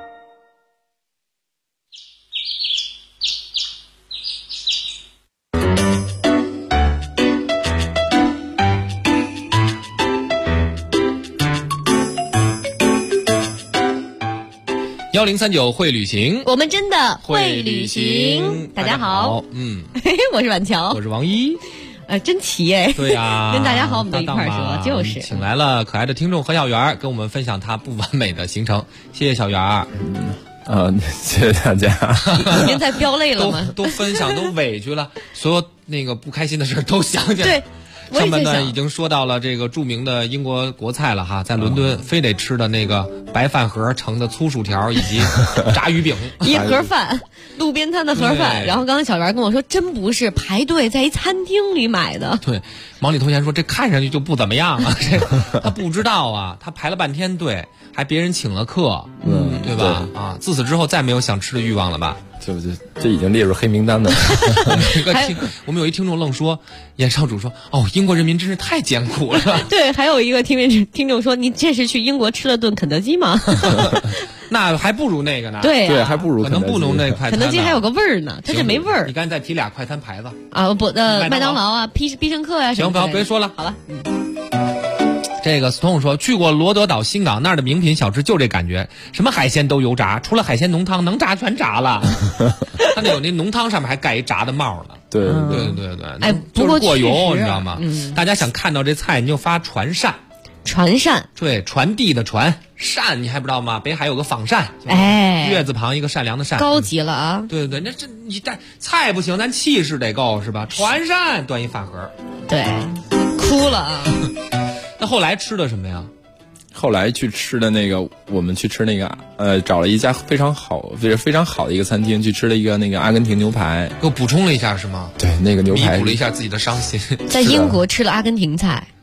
1039会旅行， 我们真的会旅行。大家好，我是婉乔， 我是王一。 真齐耶！ 对呀， 跟大家好，我们都一块说，就是请来了可爱的听众何小圆，跟我们分享他不完美的行程。谢谢小圆。 谢谢大家。 您在飙泪了吗？ 都分享，都委屈了，所有那个不开心的事都想起来。 对。 上半段已经说到了这个著名的英国国菜了哈，在伦敦非得吃的那个白饭盒盛的粗薯条以及炸鱼饼， 一盒饭，路边摊的盒饭。然后刚才小圆跟我说，真不是排队在一餐厅里买的。 对，忙里偷闲说这看上去就不怎么样啊，他不知道啊，他排了半天队，还别人请了客，对吧？啊，自此之后再没有想吃的欲望了吧？ 这已经列入黑名单的。 我们有一听众愣说，严少主说，英国人民真是太艰苦了。 对，还有一个听众说，你这是去英国吃了顿肯德基吗？ 那还不如那个呢。 对， 还不如可能不如那快餐。 肯德基还有个味儿呢，它这没味儿。 你刚才再提俩快餐牌子啊，不，麦当劳啊，必胜客呀， 行，别说了， 好了。 这个 Stone 说，去过罗德岛新港，那儿的名品小吃就这感觉，什么海鲜都油炸，除了海鲜浓汤能炸全炸了。他那有那浓汤上面还盖一炸的帽呢。 对， 哎， 不过过油，你知道吗？大家想看到这菜，你就发传膳。 传膳， 对，传递的传，膳你还不知道吗？北海有个仿膳，月字旁一个善良的善， 高级了啊！ 对，那这你带菜不行，咱气势得够是吧？传膳端一饭盒， 对，哭了啊！ 那后来吃的什么呀？ 后来去吃的那个，我们去吃那个，找了一家非常好的一个餐厅，去吃了一个那个阿根廷牛排。 又补充了一下是吗？ 对，那个牛排弥补了一下自己的伤心。 在英国吃了阿根廷菜。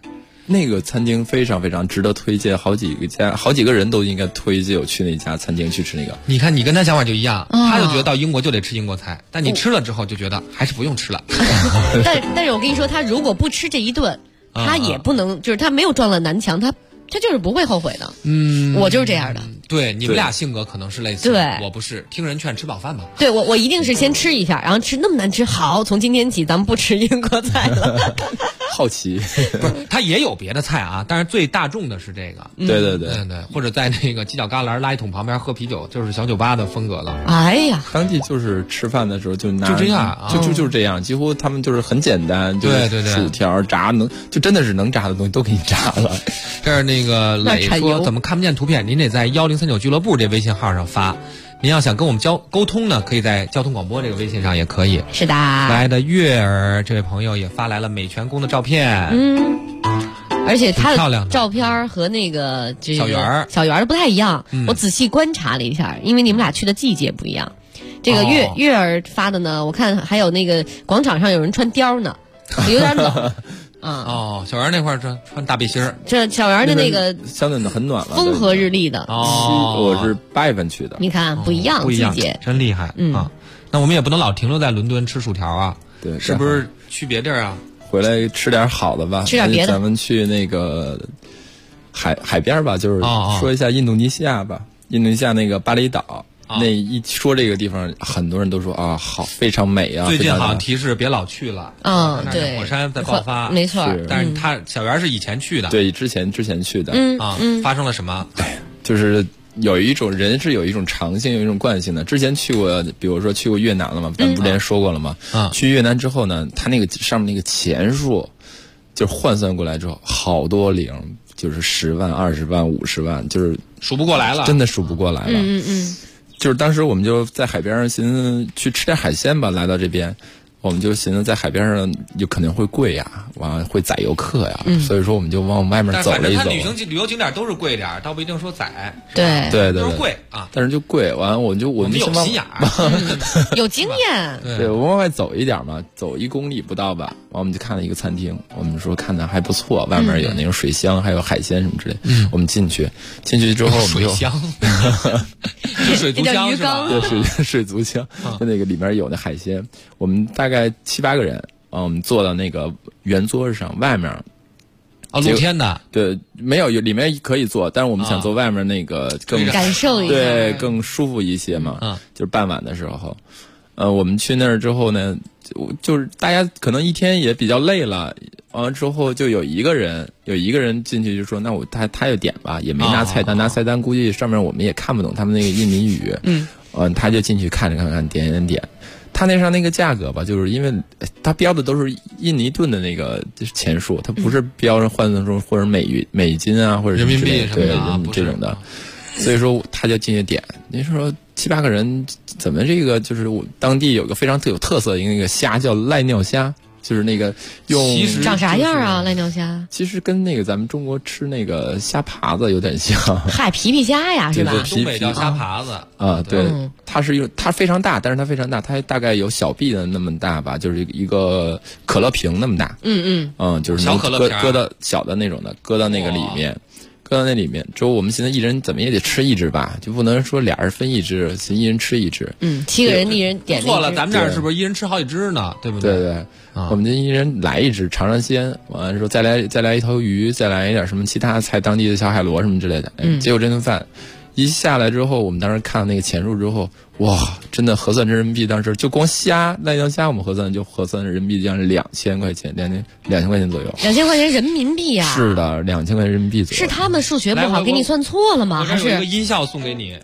那个餐厅非常非常值得推荐，好几个人都应该推荐我去那家餐厅去吃那个。 你看，你跟他想法就一样，他就觉得到英国就得吃英国菜，但你吃了之后就觉得还是不用吃了。 但是我跟你说，他如果不吃这一顿，他也不能，就是他没有撞了南墙，他就是不会后悔的。我就是这样的。 对，你们俩性格可能是类似。 对， 我不是，听人劝，吃饱饭吧。 对，我一定是先吃一下，然后吃那么难吃，好，从今天起咱们不吃英国菜了。 好奇， 不是，他也有别的菜啊，但是最大众的是这个。 对， 或者在那个犄角旮旯垃圾桶旁边喝啤酒，就是小酒吧的风格了。 哎呀， 当地就是吃饭的时候就这样， 就是这样，几乎他们就是很简单， 对， 薯条炸就真的是能炸的东西都给你炸了。 这是那个磊说怎么看不见图片？您得在1039俱乐部这微信号上发。您要想跟我们沟通呢，可以在交通广播这个微信上也可以。 是的。 来的月儿这位朋友也发来了美泉宫的照片。 而且他的照片和那个小圆儿不太一样。我仔细观察了一下，因为你们俩去的季节不一样。这个月儿发的呢，我看还有那个广场上有人穿貂呢，有点冷。 小圆那块穿大背心儿。 这小圆的那个相对的很暖了， 风和日丽的。 我是8月份去的。 你看不一样，季节真厉害啊！那我们也不能老停留在伦敦吃薯条啊， 对， 是不是去别地儿啊？ 回来吃点好的吧， 吃点别的。 咱们去那个海边吧，就是说一下印度尼西亚吧。印度尼西亚那个巴厘岛。那一说这个地方，很多人都说好，非常美啊。 最近好像提示别老去了。 对， 火山在爆发， 没错。 但是小圆是以前去的， 对，之前去的。 发生了什么？ 就是有一种人是有一种常性，有一种惯性的。之前去过，比如说去过越南了嘛，咱们不之前说过了吗？去越南之后呢，它那个上面那个钱数，就是换算过来之后，好多零，就是10万、20万、50万，就是数不过来了， 真的数不过来了。就是当时我们就在海边上寻思去吃点海鲜吧，来到这边，我们就寻思在海边上就肯定会贵呀，完会宰游客呀，所以说我们就往外面走了一走。 但是旅游景点都是贵点，倒不一定说宰。 对， 都是贵啊， 但是就贵。完我们有心眼儿， 有经验。 对，我往外走一点嘛，走1公里不到吧，完我们就看了一个餐厅，我们说看的还不错，外面有那种水箱，还有海鲜什么之类。我们进去之后，我们就水箱。水族箱是吧？ 对，水族箱，就那个里面有那海鲜。我们大概7、8个人，我们坐到那个圆桌上，外面。 露天的。 对，没有里面可以坐，但是我们想坐外面那个更感受一下， 对，更舒服一些嘛。就是傍晚的时候，我们去那儿之后呢，就是大家可能一天也比较累了。完了之后，就有一个人进去就说：“那他就点吧，也没拿菜单，拿菜单估计上面我们也看不懂他们那个印尼语。”他就进去看点。他那上那个价格吧，就是因为他标的都是印尼盾的那个钱数，他不是标上换算成或者美金啊，或者人民币什么的这种的。所以说他就进去点。你说7、8个人怎么这个就是当地有个非常有特色的那个虾叫赖尿虾。就是那个长啥样啊？赖尿虾其实跟那个咱们中国吃那个虾爬子有点像。 嗨，皮皮虾呀，是吧？ 东北叫虾爬子啊，对，它非常大，但是它非常大，它大概有小臂的那么大吧，就是一个可乐瓶那么大。就是小可乐瓶搁到小的那种的，搁到那个里面。搁到那里面之后，我们现在一人怎么也得吃1只吧，就不能说俩人分1只，一人吃1只。 7个人一人点。 错了，咱们这儿是不是一人吃好几只呢？对不对？ 对，我们就一人来1只尝尝鲜，完了说再来一头鱼，再来一点什么其他菜，当地的小海螺什么之类的。结果这顿饭一下来之后，我们当时看那个钱数之后，哇，真的核算成人民币，当时就光赖尿虾我们核算人民币将近2000块钱，2000块钱左右。 2000块钱人民币啊？ 是的，2000块钱人民币左右。 是他们数学不好给你算错了吗？还是有一个音效送给你？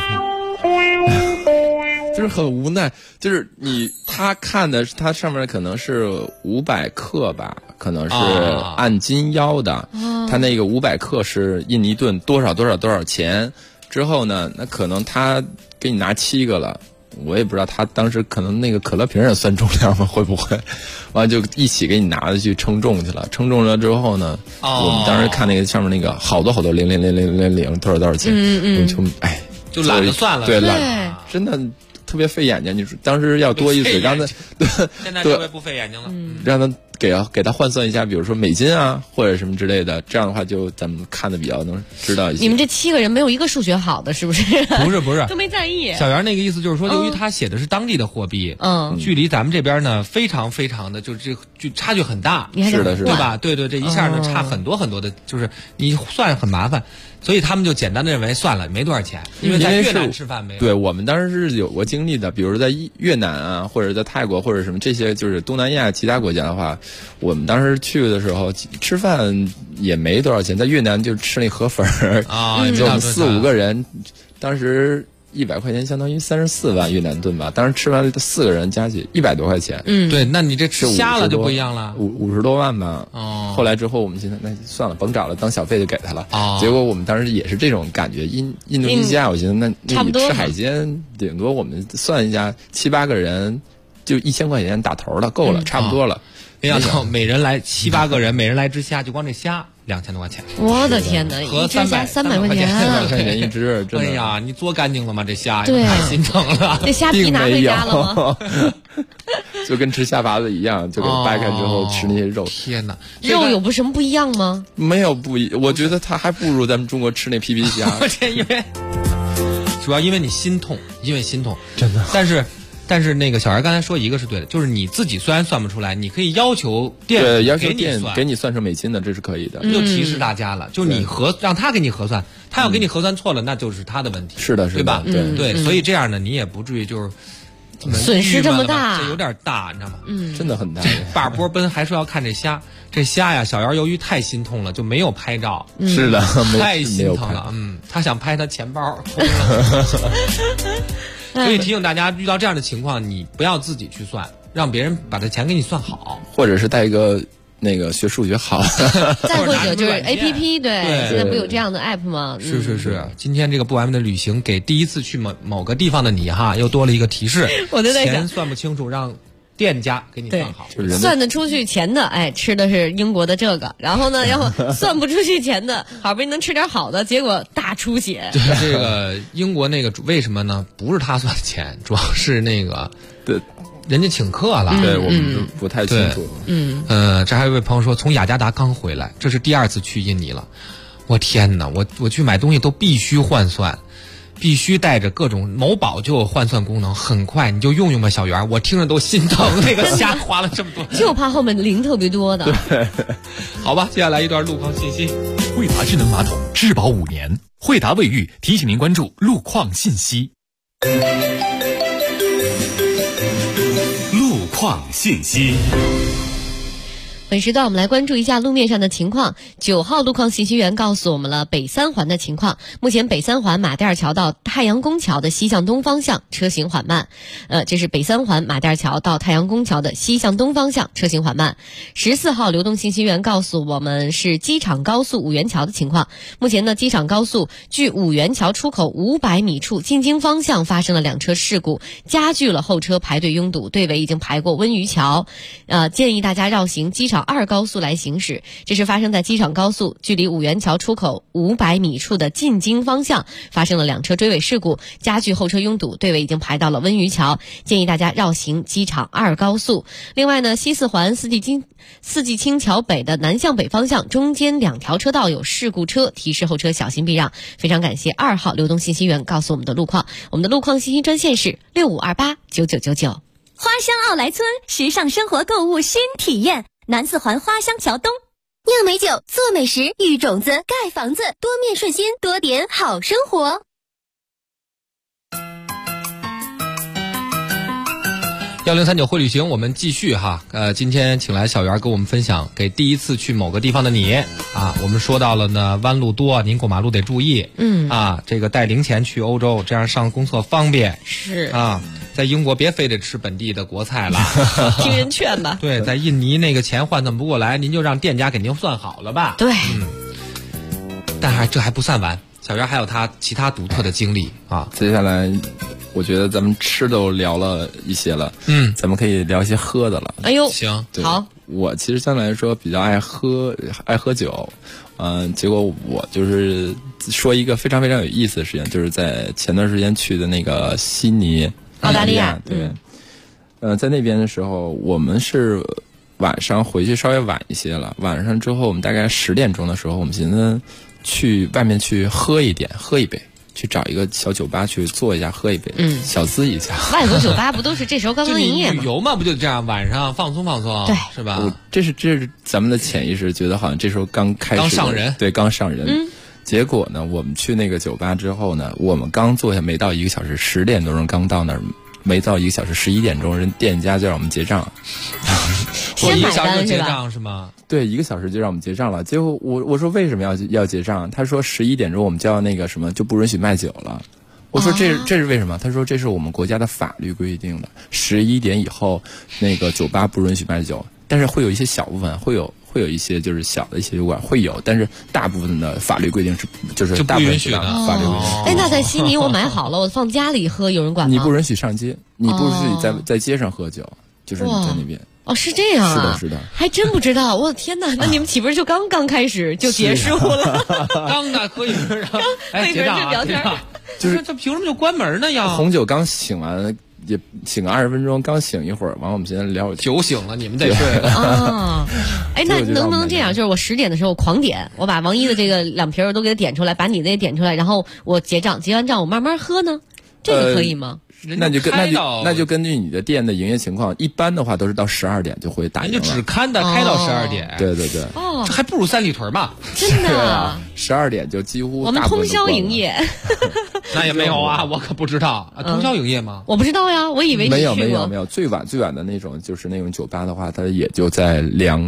就是很无奈，就是他看的他上面可能是500克吧，可能是按斤腰的，他那个500克是印尼盾多少钱。之后呢，那可能他给你拿7个了，我也不知道他当时可能那个可乐瓶也算重量吗？会不会？完了就一起给你拿着去称重去了。称重了之后呢，我们当时看那个上面那个好多00000多少钱，我们就懒得算了。 对，真的特别费眼睛。你说当时要多一只，让他现在稍微不费眼睛了， 让他给他换算一下，比如说美金啊或者什么之类的，这样的话就咱们看的比较能知道一些。 你们这7个人没有一个数学好的，是不是？ 不是都没在意。 小袁那个意思就是说，由于他写的是当地的货币，距离咱们这边呢非常非常的就差距很大， 是的， 对吧？对，这一下呢差很多很多的，就是你算很麻烦。所以他们就简单的认为算了，没多少钱，因为在越南吃饭没有。 对，我们当时是有过经历的，比如在越南啊，或者在泰国或者什么这些就是东南亚其他国家的话，我们当时去的时候吃饭也没多少钱，在越南就吃那河粉啊， 就我们4、5个人，当时100块钱相当于34万越南盾吧，当时吃完4个人加起100多块钱。 对，那你这吃虾了就不一样了 ，50多万吧。后来之后我们现在那算了，甭找了，当小费就给他了。结果我们当时也是这种感觉，印度尼西亚，我觉得那你吃海鲜，顶多我们算一下7、8个人就1000块钱打头了，够了，差不多了。 没想到每人来7、8个人，每人来只虾，就光这虾2000多块钱。 我的天哪，一只虾300块钱 ，300块钱一只，真的。 哎呀，你做干净了吗？这虾对， 太心疼了。 这虾皮拿回家了吗？ 就跟吃虾拔子一样，就给掰开之后吃那些肉。 天哪， 肉有什么不一样吗？ 没有不一，我觉得它还不如咱们中国吃那皮皮虾。 主要因为你心痛， 真的。 但是那个小孩刚才说一个是对的，就是你自己虽然算不出来，你可以要求店给你算成美金的，这是可以的。 就提示大家了，就你让他给你核算，他要给你核算错了，那就是他的问题。 是的， 对吧？ 对， 所以这样呢，你也不至于就是损失这么大， 这有点大，你知道吗？ 真的很大。 大波奔还说要看这虾，这虾呀，小姚由于太心痛了，就没有拍照。 是的， 太心疼了。他想拍他钱包。所以提醒大家，遇到这样的情况，你不要自己去算，让别人把这钱给你算好， 或者是带一个那个学数学好， 再或者就是 APP， 对，现在不有这样的 app 吗？ 是。今天这个不完美的旅行，给第一次去某个地方的你哈，又多了一个提示。 我都在想， 钱算不清楚，让店家给你算好。 算得出去钱的，吃的是英国的这个，然后呢，要算不出去钱的，好不容易能吃点好的，结果大出血。 这个英国那个为什么呢？不是他算的钱，主要是那个对。 人家请客了， 对我们不太清楚。 这还有一位朋友说，从雅加达刚回来，这是第2次去印尼了。我天哪，我去买东西都必须换算，必须带着各种某宝就有换算功能，很快你就用吧，小袁，我听着都心疼。那个虾花了这么多， 就怕后面零特别多的。 好吧，接下来一段路况信息。 惠达智能马桶质保5年，惠达卫浴提醒您关注路况信息。 路况信息。 本时段我们来关注一下路面上的情况。9号路况信息员告诉我们了北3环的情况。目前北3环马甸儿桥到太阳宫桥的西向东方向车行缓慢。这是北3环马甸儿桥到太阳宫桥的西向东方向车行缓慢。14号流动信息员告诉我们是机场高速五元桥的情况。目前呢，机场高速距五元桥出口500米处进京方向发生了2车事故，加剧了后车排队拥堵，队尾已经排过温榆桥。建议大家绕行机场2高速来行驶。这是发生在机场高速距离五元桥出口500米处的进京方向发生了2车追尾事故，加剧后车拥堵，队尾已经排到了温榆桥，建议大家绕行机场2高速。另外呢，西4环四季青桥北的南向北方向中间2条车道有事故车，提示后车小心避让。非常感谢2号流动信息员告诉我们的路况。我们的路况信息专线是65289999。 花乡奥莱村，时尚生活购物新体验，南4环花乡桥东。 酿美酒，做美食，育种子，盖房子，多面顺心，多点好生活。 1039会旅行，我们继续哈。今天请来小袁跟我们分享给第一次去某个地方的你啊。我们说到了呢，弯路多，您过马路得注意。这个带零钱去欧洲，这样上公厕方便。 是啊，在英国别非得吃本地的国菜了， 听人劝吧。 对，在印尼那个钱换算不过来，您就让店家给您算好了吧。 对， 但这还不算完，小袁还有他其他独特的经历啊。 接下来我觉得咱们吃都聊了一些了，咱们可以聊一些喝的了。 哎呦， 行， 好。 我其实相对来说比较爱喝酒，结果我就是说一个非常非常有意思的事情，就是在前段时间去的那个悉尼， 澳大利亚， 对，在那边的时候，我们是晚上回去稍微晚一些了。晚上之后，我们大概10点钟的时候，我们寻思去外面去喝一杯，去找一个小酒吧去坐一下，喝一杯，小资一下。 外国酒吧不都是这时候刚刚营业吗？ 旅游嘛，不就这样，晚上放松放松， 对， 是吧？ 这是咱们的潜意识，觉得好像这时候刚开始， 刚上人， 对，刚上人。结果呢，我们去那个酒吧之后呢，我们刚坐下没到1个小时，10点多钟刚到那儿。没到1个小时，11点钟，人店家就让我们结账。 先买单结账是吗？ 对，1个小时就让我们结账了。结果我说为什么要结账？他说11点钟我们就要那个什么就不允许卖酒了。我说这是为什么？他说这是我们国家的法律规定的，11点以后那个酒吧不允许卖酒，但是会有一些小部分会有一些就是小的一些酒馆会有，但是大部分的法律规定就是大部分不允许的法律规定。 哎，那在悉尼我买好了，我放家里喝，有人管吗？ 你不允许上街，你不允许在街上喝酒，就是你在那边。 哦，是这样啊！ 是的， 还真不知道。我的天哪，那你们岂不是就刚刚开始就结束了？ 刚那喝一瓶，然后喝一瓶就聊天， 就是这凭什么就关门呢？要红酒刚醒完。也醒个20分钟，刚醒一会儿，完我们现在聊会酒醒了，你们得睡了啊！哎，那能不能这样？就是我10点的时候狂点，我把王一的这个2瓶都给他点出来，把你的也点出来，然后我结账，结完账我慢慢喝呢，这个可以吗？ 那就根据你的店的营业情况，一般的话都是到12点就会打烊了。 人家只开到12点。 对。 哦， 这还不如3里屯嘛。 真的。 12点就几乎我们通宵营业。 那也没有啊，我可不知道啊，通宵营业吗？ 我不知道呀，我以为没有，最晚的那种就是那种酒吧的话，它也就在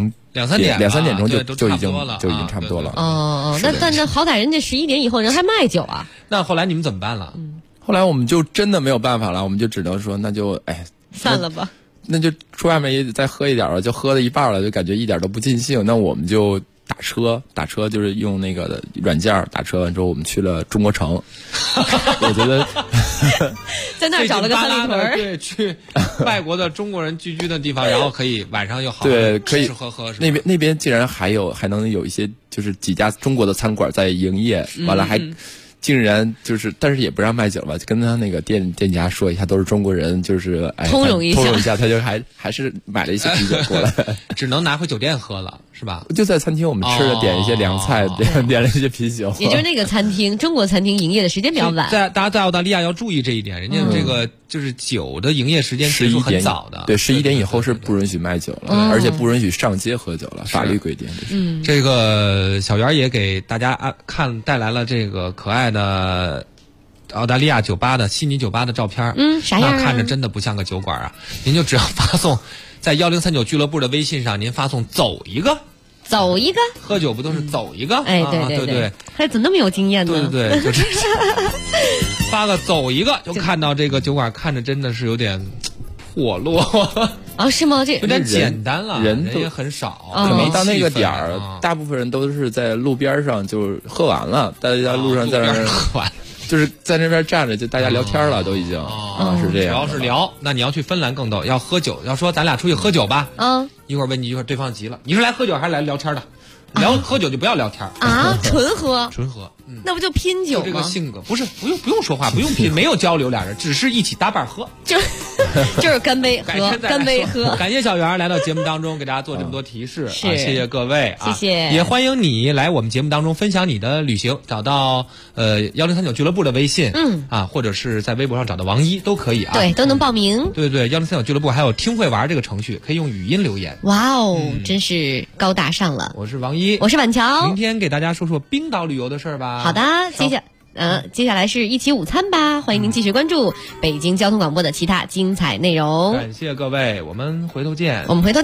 2、3点钟就已经差不多了。 哦，那好歹人家11点以后人还卖酒啊。 那后来你们怎么办了？ 后来我们就真的没有办法了，我们就只能说那就算了吧， 那就出外面再喝一点了，就喝了一半了，就感觉一点都不尽兴。那我们就打车就是用那个软件打车，完之后我们去了中国城。我觉得在那儿找了个3里屯， 对，去外国的中国人聚居的地方，然后可以晚上又好对可以吃喝。 那边竟然还能有一些就是几家中国的餐馆在营业，完了还。竟然就是，但是也不让卖酒吧，就跟他那个店家说一下，都是中国人，就是通融一下，他就还是买了一些啤酒过来， 只能拿回酒店喝了，是吧？ 就在餐厅我们吃了，点一些凉菜，点了一些啤酒。 也就是那个餐厅，中国餐厅营业的时间比较晚。 大家在澳大利亚要注意这一点，人家这个就是酒的营业时间结束很早的， 对，11点以后是不允许卖酒了，而且不允许上街喝酒了，法律规定。 这个小袁也给大家带来了这个可爱的澳大利亚酒吧的悉尼酒吧的照片， 啥样啊？ 那看着真的不像个酒馆啊！您就只要发送在1039俱乐部的微信上，您发送走一个，喝酒不都是走一个？ 哎，对，还怎么那么有经验呢？ 对，就是发个走一个，就看到这个酒馆，看着真的是有点破落啊？是吗？这有点简单了，人也很少， 可能到那个点儿，大部分人都是在路边上就喝完了，大家路上在那儿喝完。 就是在那边站着，就大家聊天了，都已经是这样。 主要是聊，那你要去芬兰更逗，要喝酒，要说咱俩出去喝酒吧，一会儿问你，一会儿对方急了，你是来喝酒还是来聊天的？喝酒就不要聊天啊，纯喝，那不就拼酒吗？ 就这个性格不用说话，不用拼，没有交流，俩人只是一起搭伴喝， 就是干杯喝，干杯喝。 感谢小袁来到节目当中给大家做这么多提示，谢谢各位啊， 谢谢。 也欢迎你来我们节目当中分享你的旅行，找到1039俱乐部的微信，或者是在微博上找到王一都可以啊， 对，都能报名。 对，1039俱乐部还有听会玩这个程序，可以用语音留言。 哇哦，真是高大上了。 我是王一， 我是婉乔， 明天给大家说说冰岛旅游的事儿吧。 好的，接下来是一起午餐吧，欢迎您继续关注北京交通广播的其他精彩内容。 感谢各位，我们回头见。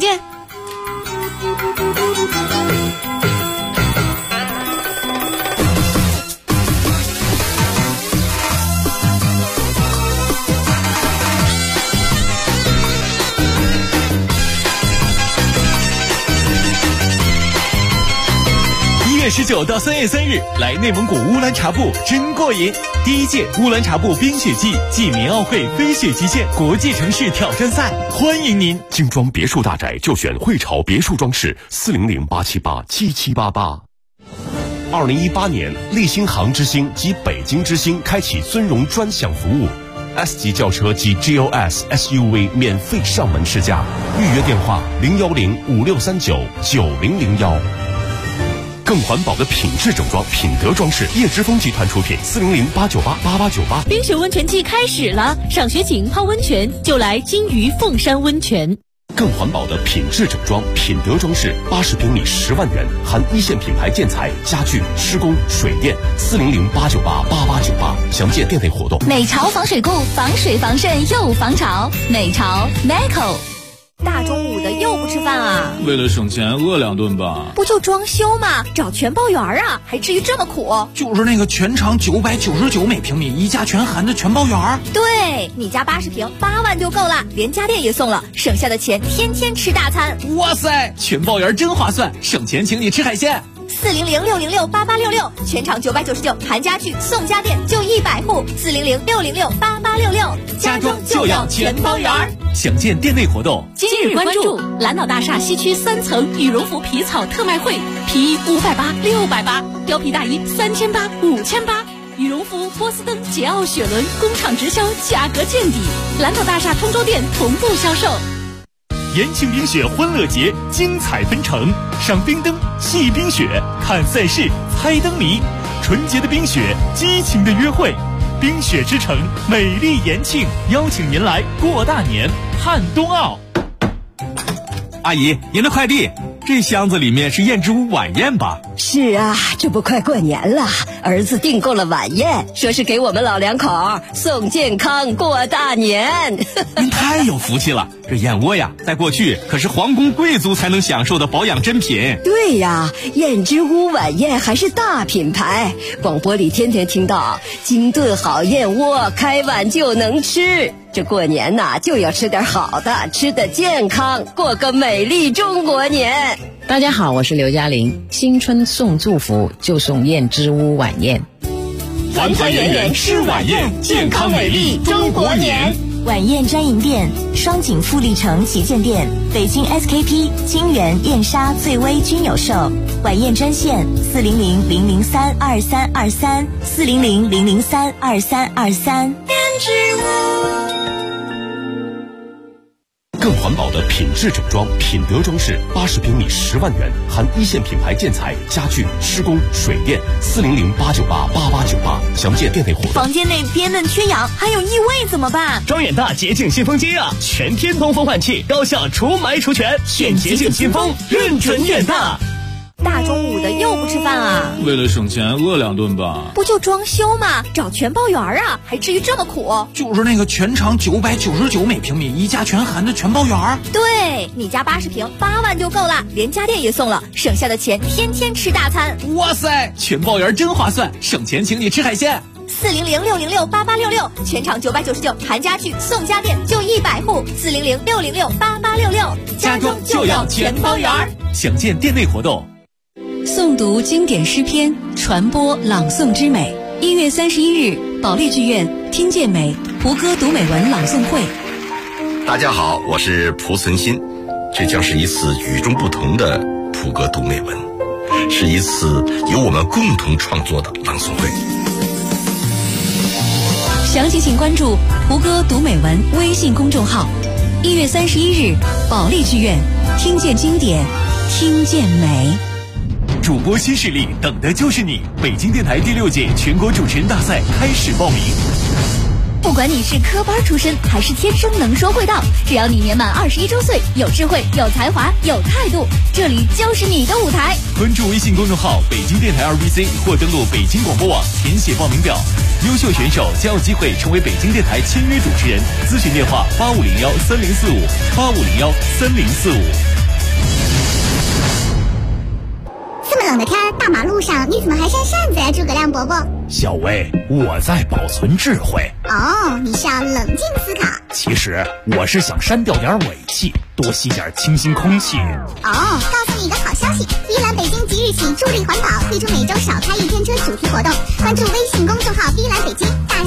1月19到3月3日，来内蒙古乌兰察布真过瘾！第1届乌兰察布冰雪季暨棉奥会飞雪极限国际城市挑战赛，欢迎您！ 精装别墅大宅就选汇潮别墅装饰，400-878-7788。2018年，立新航之星及北京之星开启尊荣专享服务。 S 级轿车及 GLS SUV 免费上门试驾，预约电话01056399001。更环保的品质整装，品德装饰，叶之峰集团出品，400-898-8898。 冰雪温泉季开始了，上学请泡温泉就来金鱼凤山温泉。 更环保的品质整装，品德装饰，80平米10万元，含一线品牌建材、家具、施工、水电，400-898-8898。详见店内活动。 美潮防水固，防水防渗又防潮。美潮 Meco。大中午的又不吃饭啊？ 为了省钱，饿2顿吧。 不就装修吗？找全包园啊，还至于这么苦？ 就是那个全长999每平米，一家全含的全包园。 对，你家80平8万就够了，连家电也送了，省下的钱天天吃大餐。 哇塞，全包园真划算，省钱请你吃海鲜。 400-606-8866，全场999，含家具送家电，就100户。400-606-8866， 家装就要全包园。 详见店内活动。 今日关注蓝岛大厦西区3层羽绒服皮草特卖会，皮衣580、680，貂皮大衣3800、5800，羽绒服、波司登、捷奥雪伦工厂直销，价格见底。蓝岛大厦通州店同步销售。 延庆冰雪欢乐节精彩纷呈，赏冰灯、戏冰雪、看赛事、猜灯谜，纯洁的冰雪，激情的约会。冰雪之城，美丽延庆，邀请您来过大年，看冬奥。 阿姨，您的快递，这箱子里面是燕之屋晚宴吧？ 是啊，这不快过年了，儿子订购了晚宴，说是给我们老两口送健康过大年。 您太有福气了，这燕窝呀，在过去可是皇宫贵族才能享受的保养珍品。 对呀，燕之屋晚宴还是大品牌，广播里天天听到精炖好燕窝，开碗就能吃。这过年呐，就要吃点好的，吃得健康，过个美丽中国年。 大家好，我是刘嘉玲。新春送祝福就送燕之屋晚宴， 团团圆圆吃晚宴，健康美丽中国年。 晚宴专营店：双井富力城旗舰店、北京 SKP、金源、燕莎、醉威均有售。晚宴专线400-003-2323 400-003-2323。燕之屋。 更环保的品质整装，品德装饰，80平米10万元，含一线品牌建材、家具、施工、水电，400-898-8898。详见店内活动。 房间内憋闷缺氧，还有异味怎么办？ 装远大洁净新风机啊，全天通风换气，高效除霾除醛，选洁净新风，认准远大。 大中午的又不吃饭啊？ 为了省钱，饿2顿吧。 不就装修吗？找全包园啊，还至于这么苦？ 就是那个全长999每平米，一家全含的全包园。 对，你家80平8万就够了，连家电也送了，省下的钱天天吃大餐。 哇塞，全包园真划算，省钱请你吃海鲜。 400-606-8866，全场999，含家具送家电，就100户。400-606-8866， 家装就要全包园。 详见店内活动。 诵读经典诗篇，传播朗诵之美。1月31日，保利剧院听见美蒲歌读美文朗诵会。 大家好，我是蒲存昕，这将是一次与众不同的蒲歌读美文，是一次由我们共同创作的朗诵会。 详情请关注蒲歌读美文微信公众号。1月31日，保利剧院听见经典，听见美。 主播新势力，等的就是你！北京电台第6届全国主持人大赛开始报名。 不管你是科班出身还是天生能说会道，只要你年满21周岁，有智慧、有才华、有态度，这里就是你的舞台。 关注微信公众号北京电台2BC 或登录北京广播网填写报名表，优秀选手将有机会成为北京电台签约主持人。咨询电话8501-3045 8501-3045。 这么冷的天，大马路上你怎么还扇扇子呀，诸葛亮伯伯？ 小薇，我在保存智慧。 哦，你是要冷静思考。 其实我是想删掉点尾气，多吸点清新空气。 哦，告诉你一个好消息，依兰北京即日起助力环保，推出每周少开1天车主题活动，关注微信公众号依兰北京。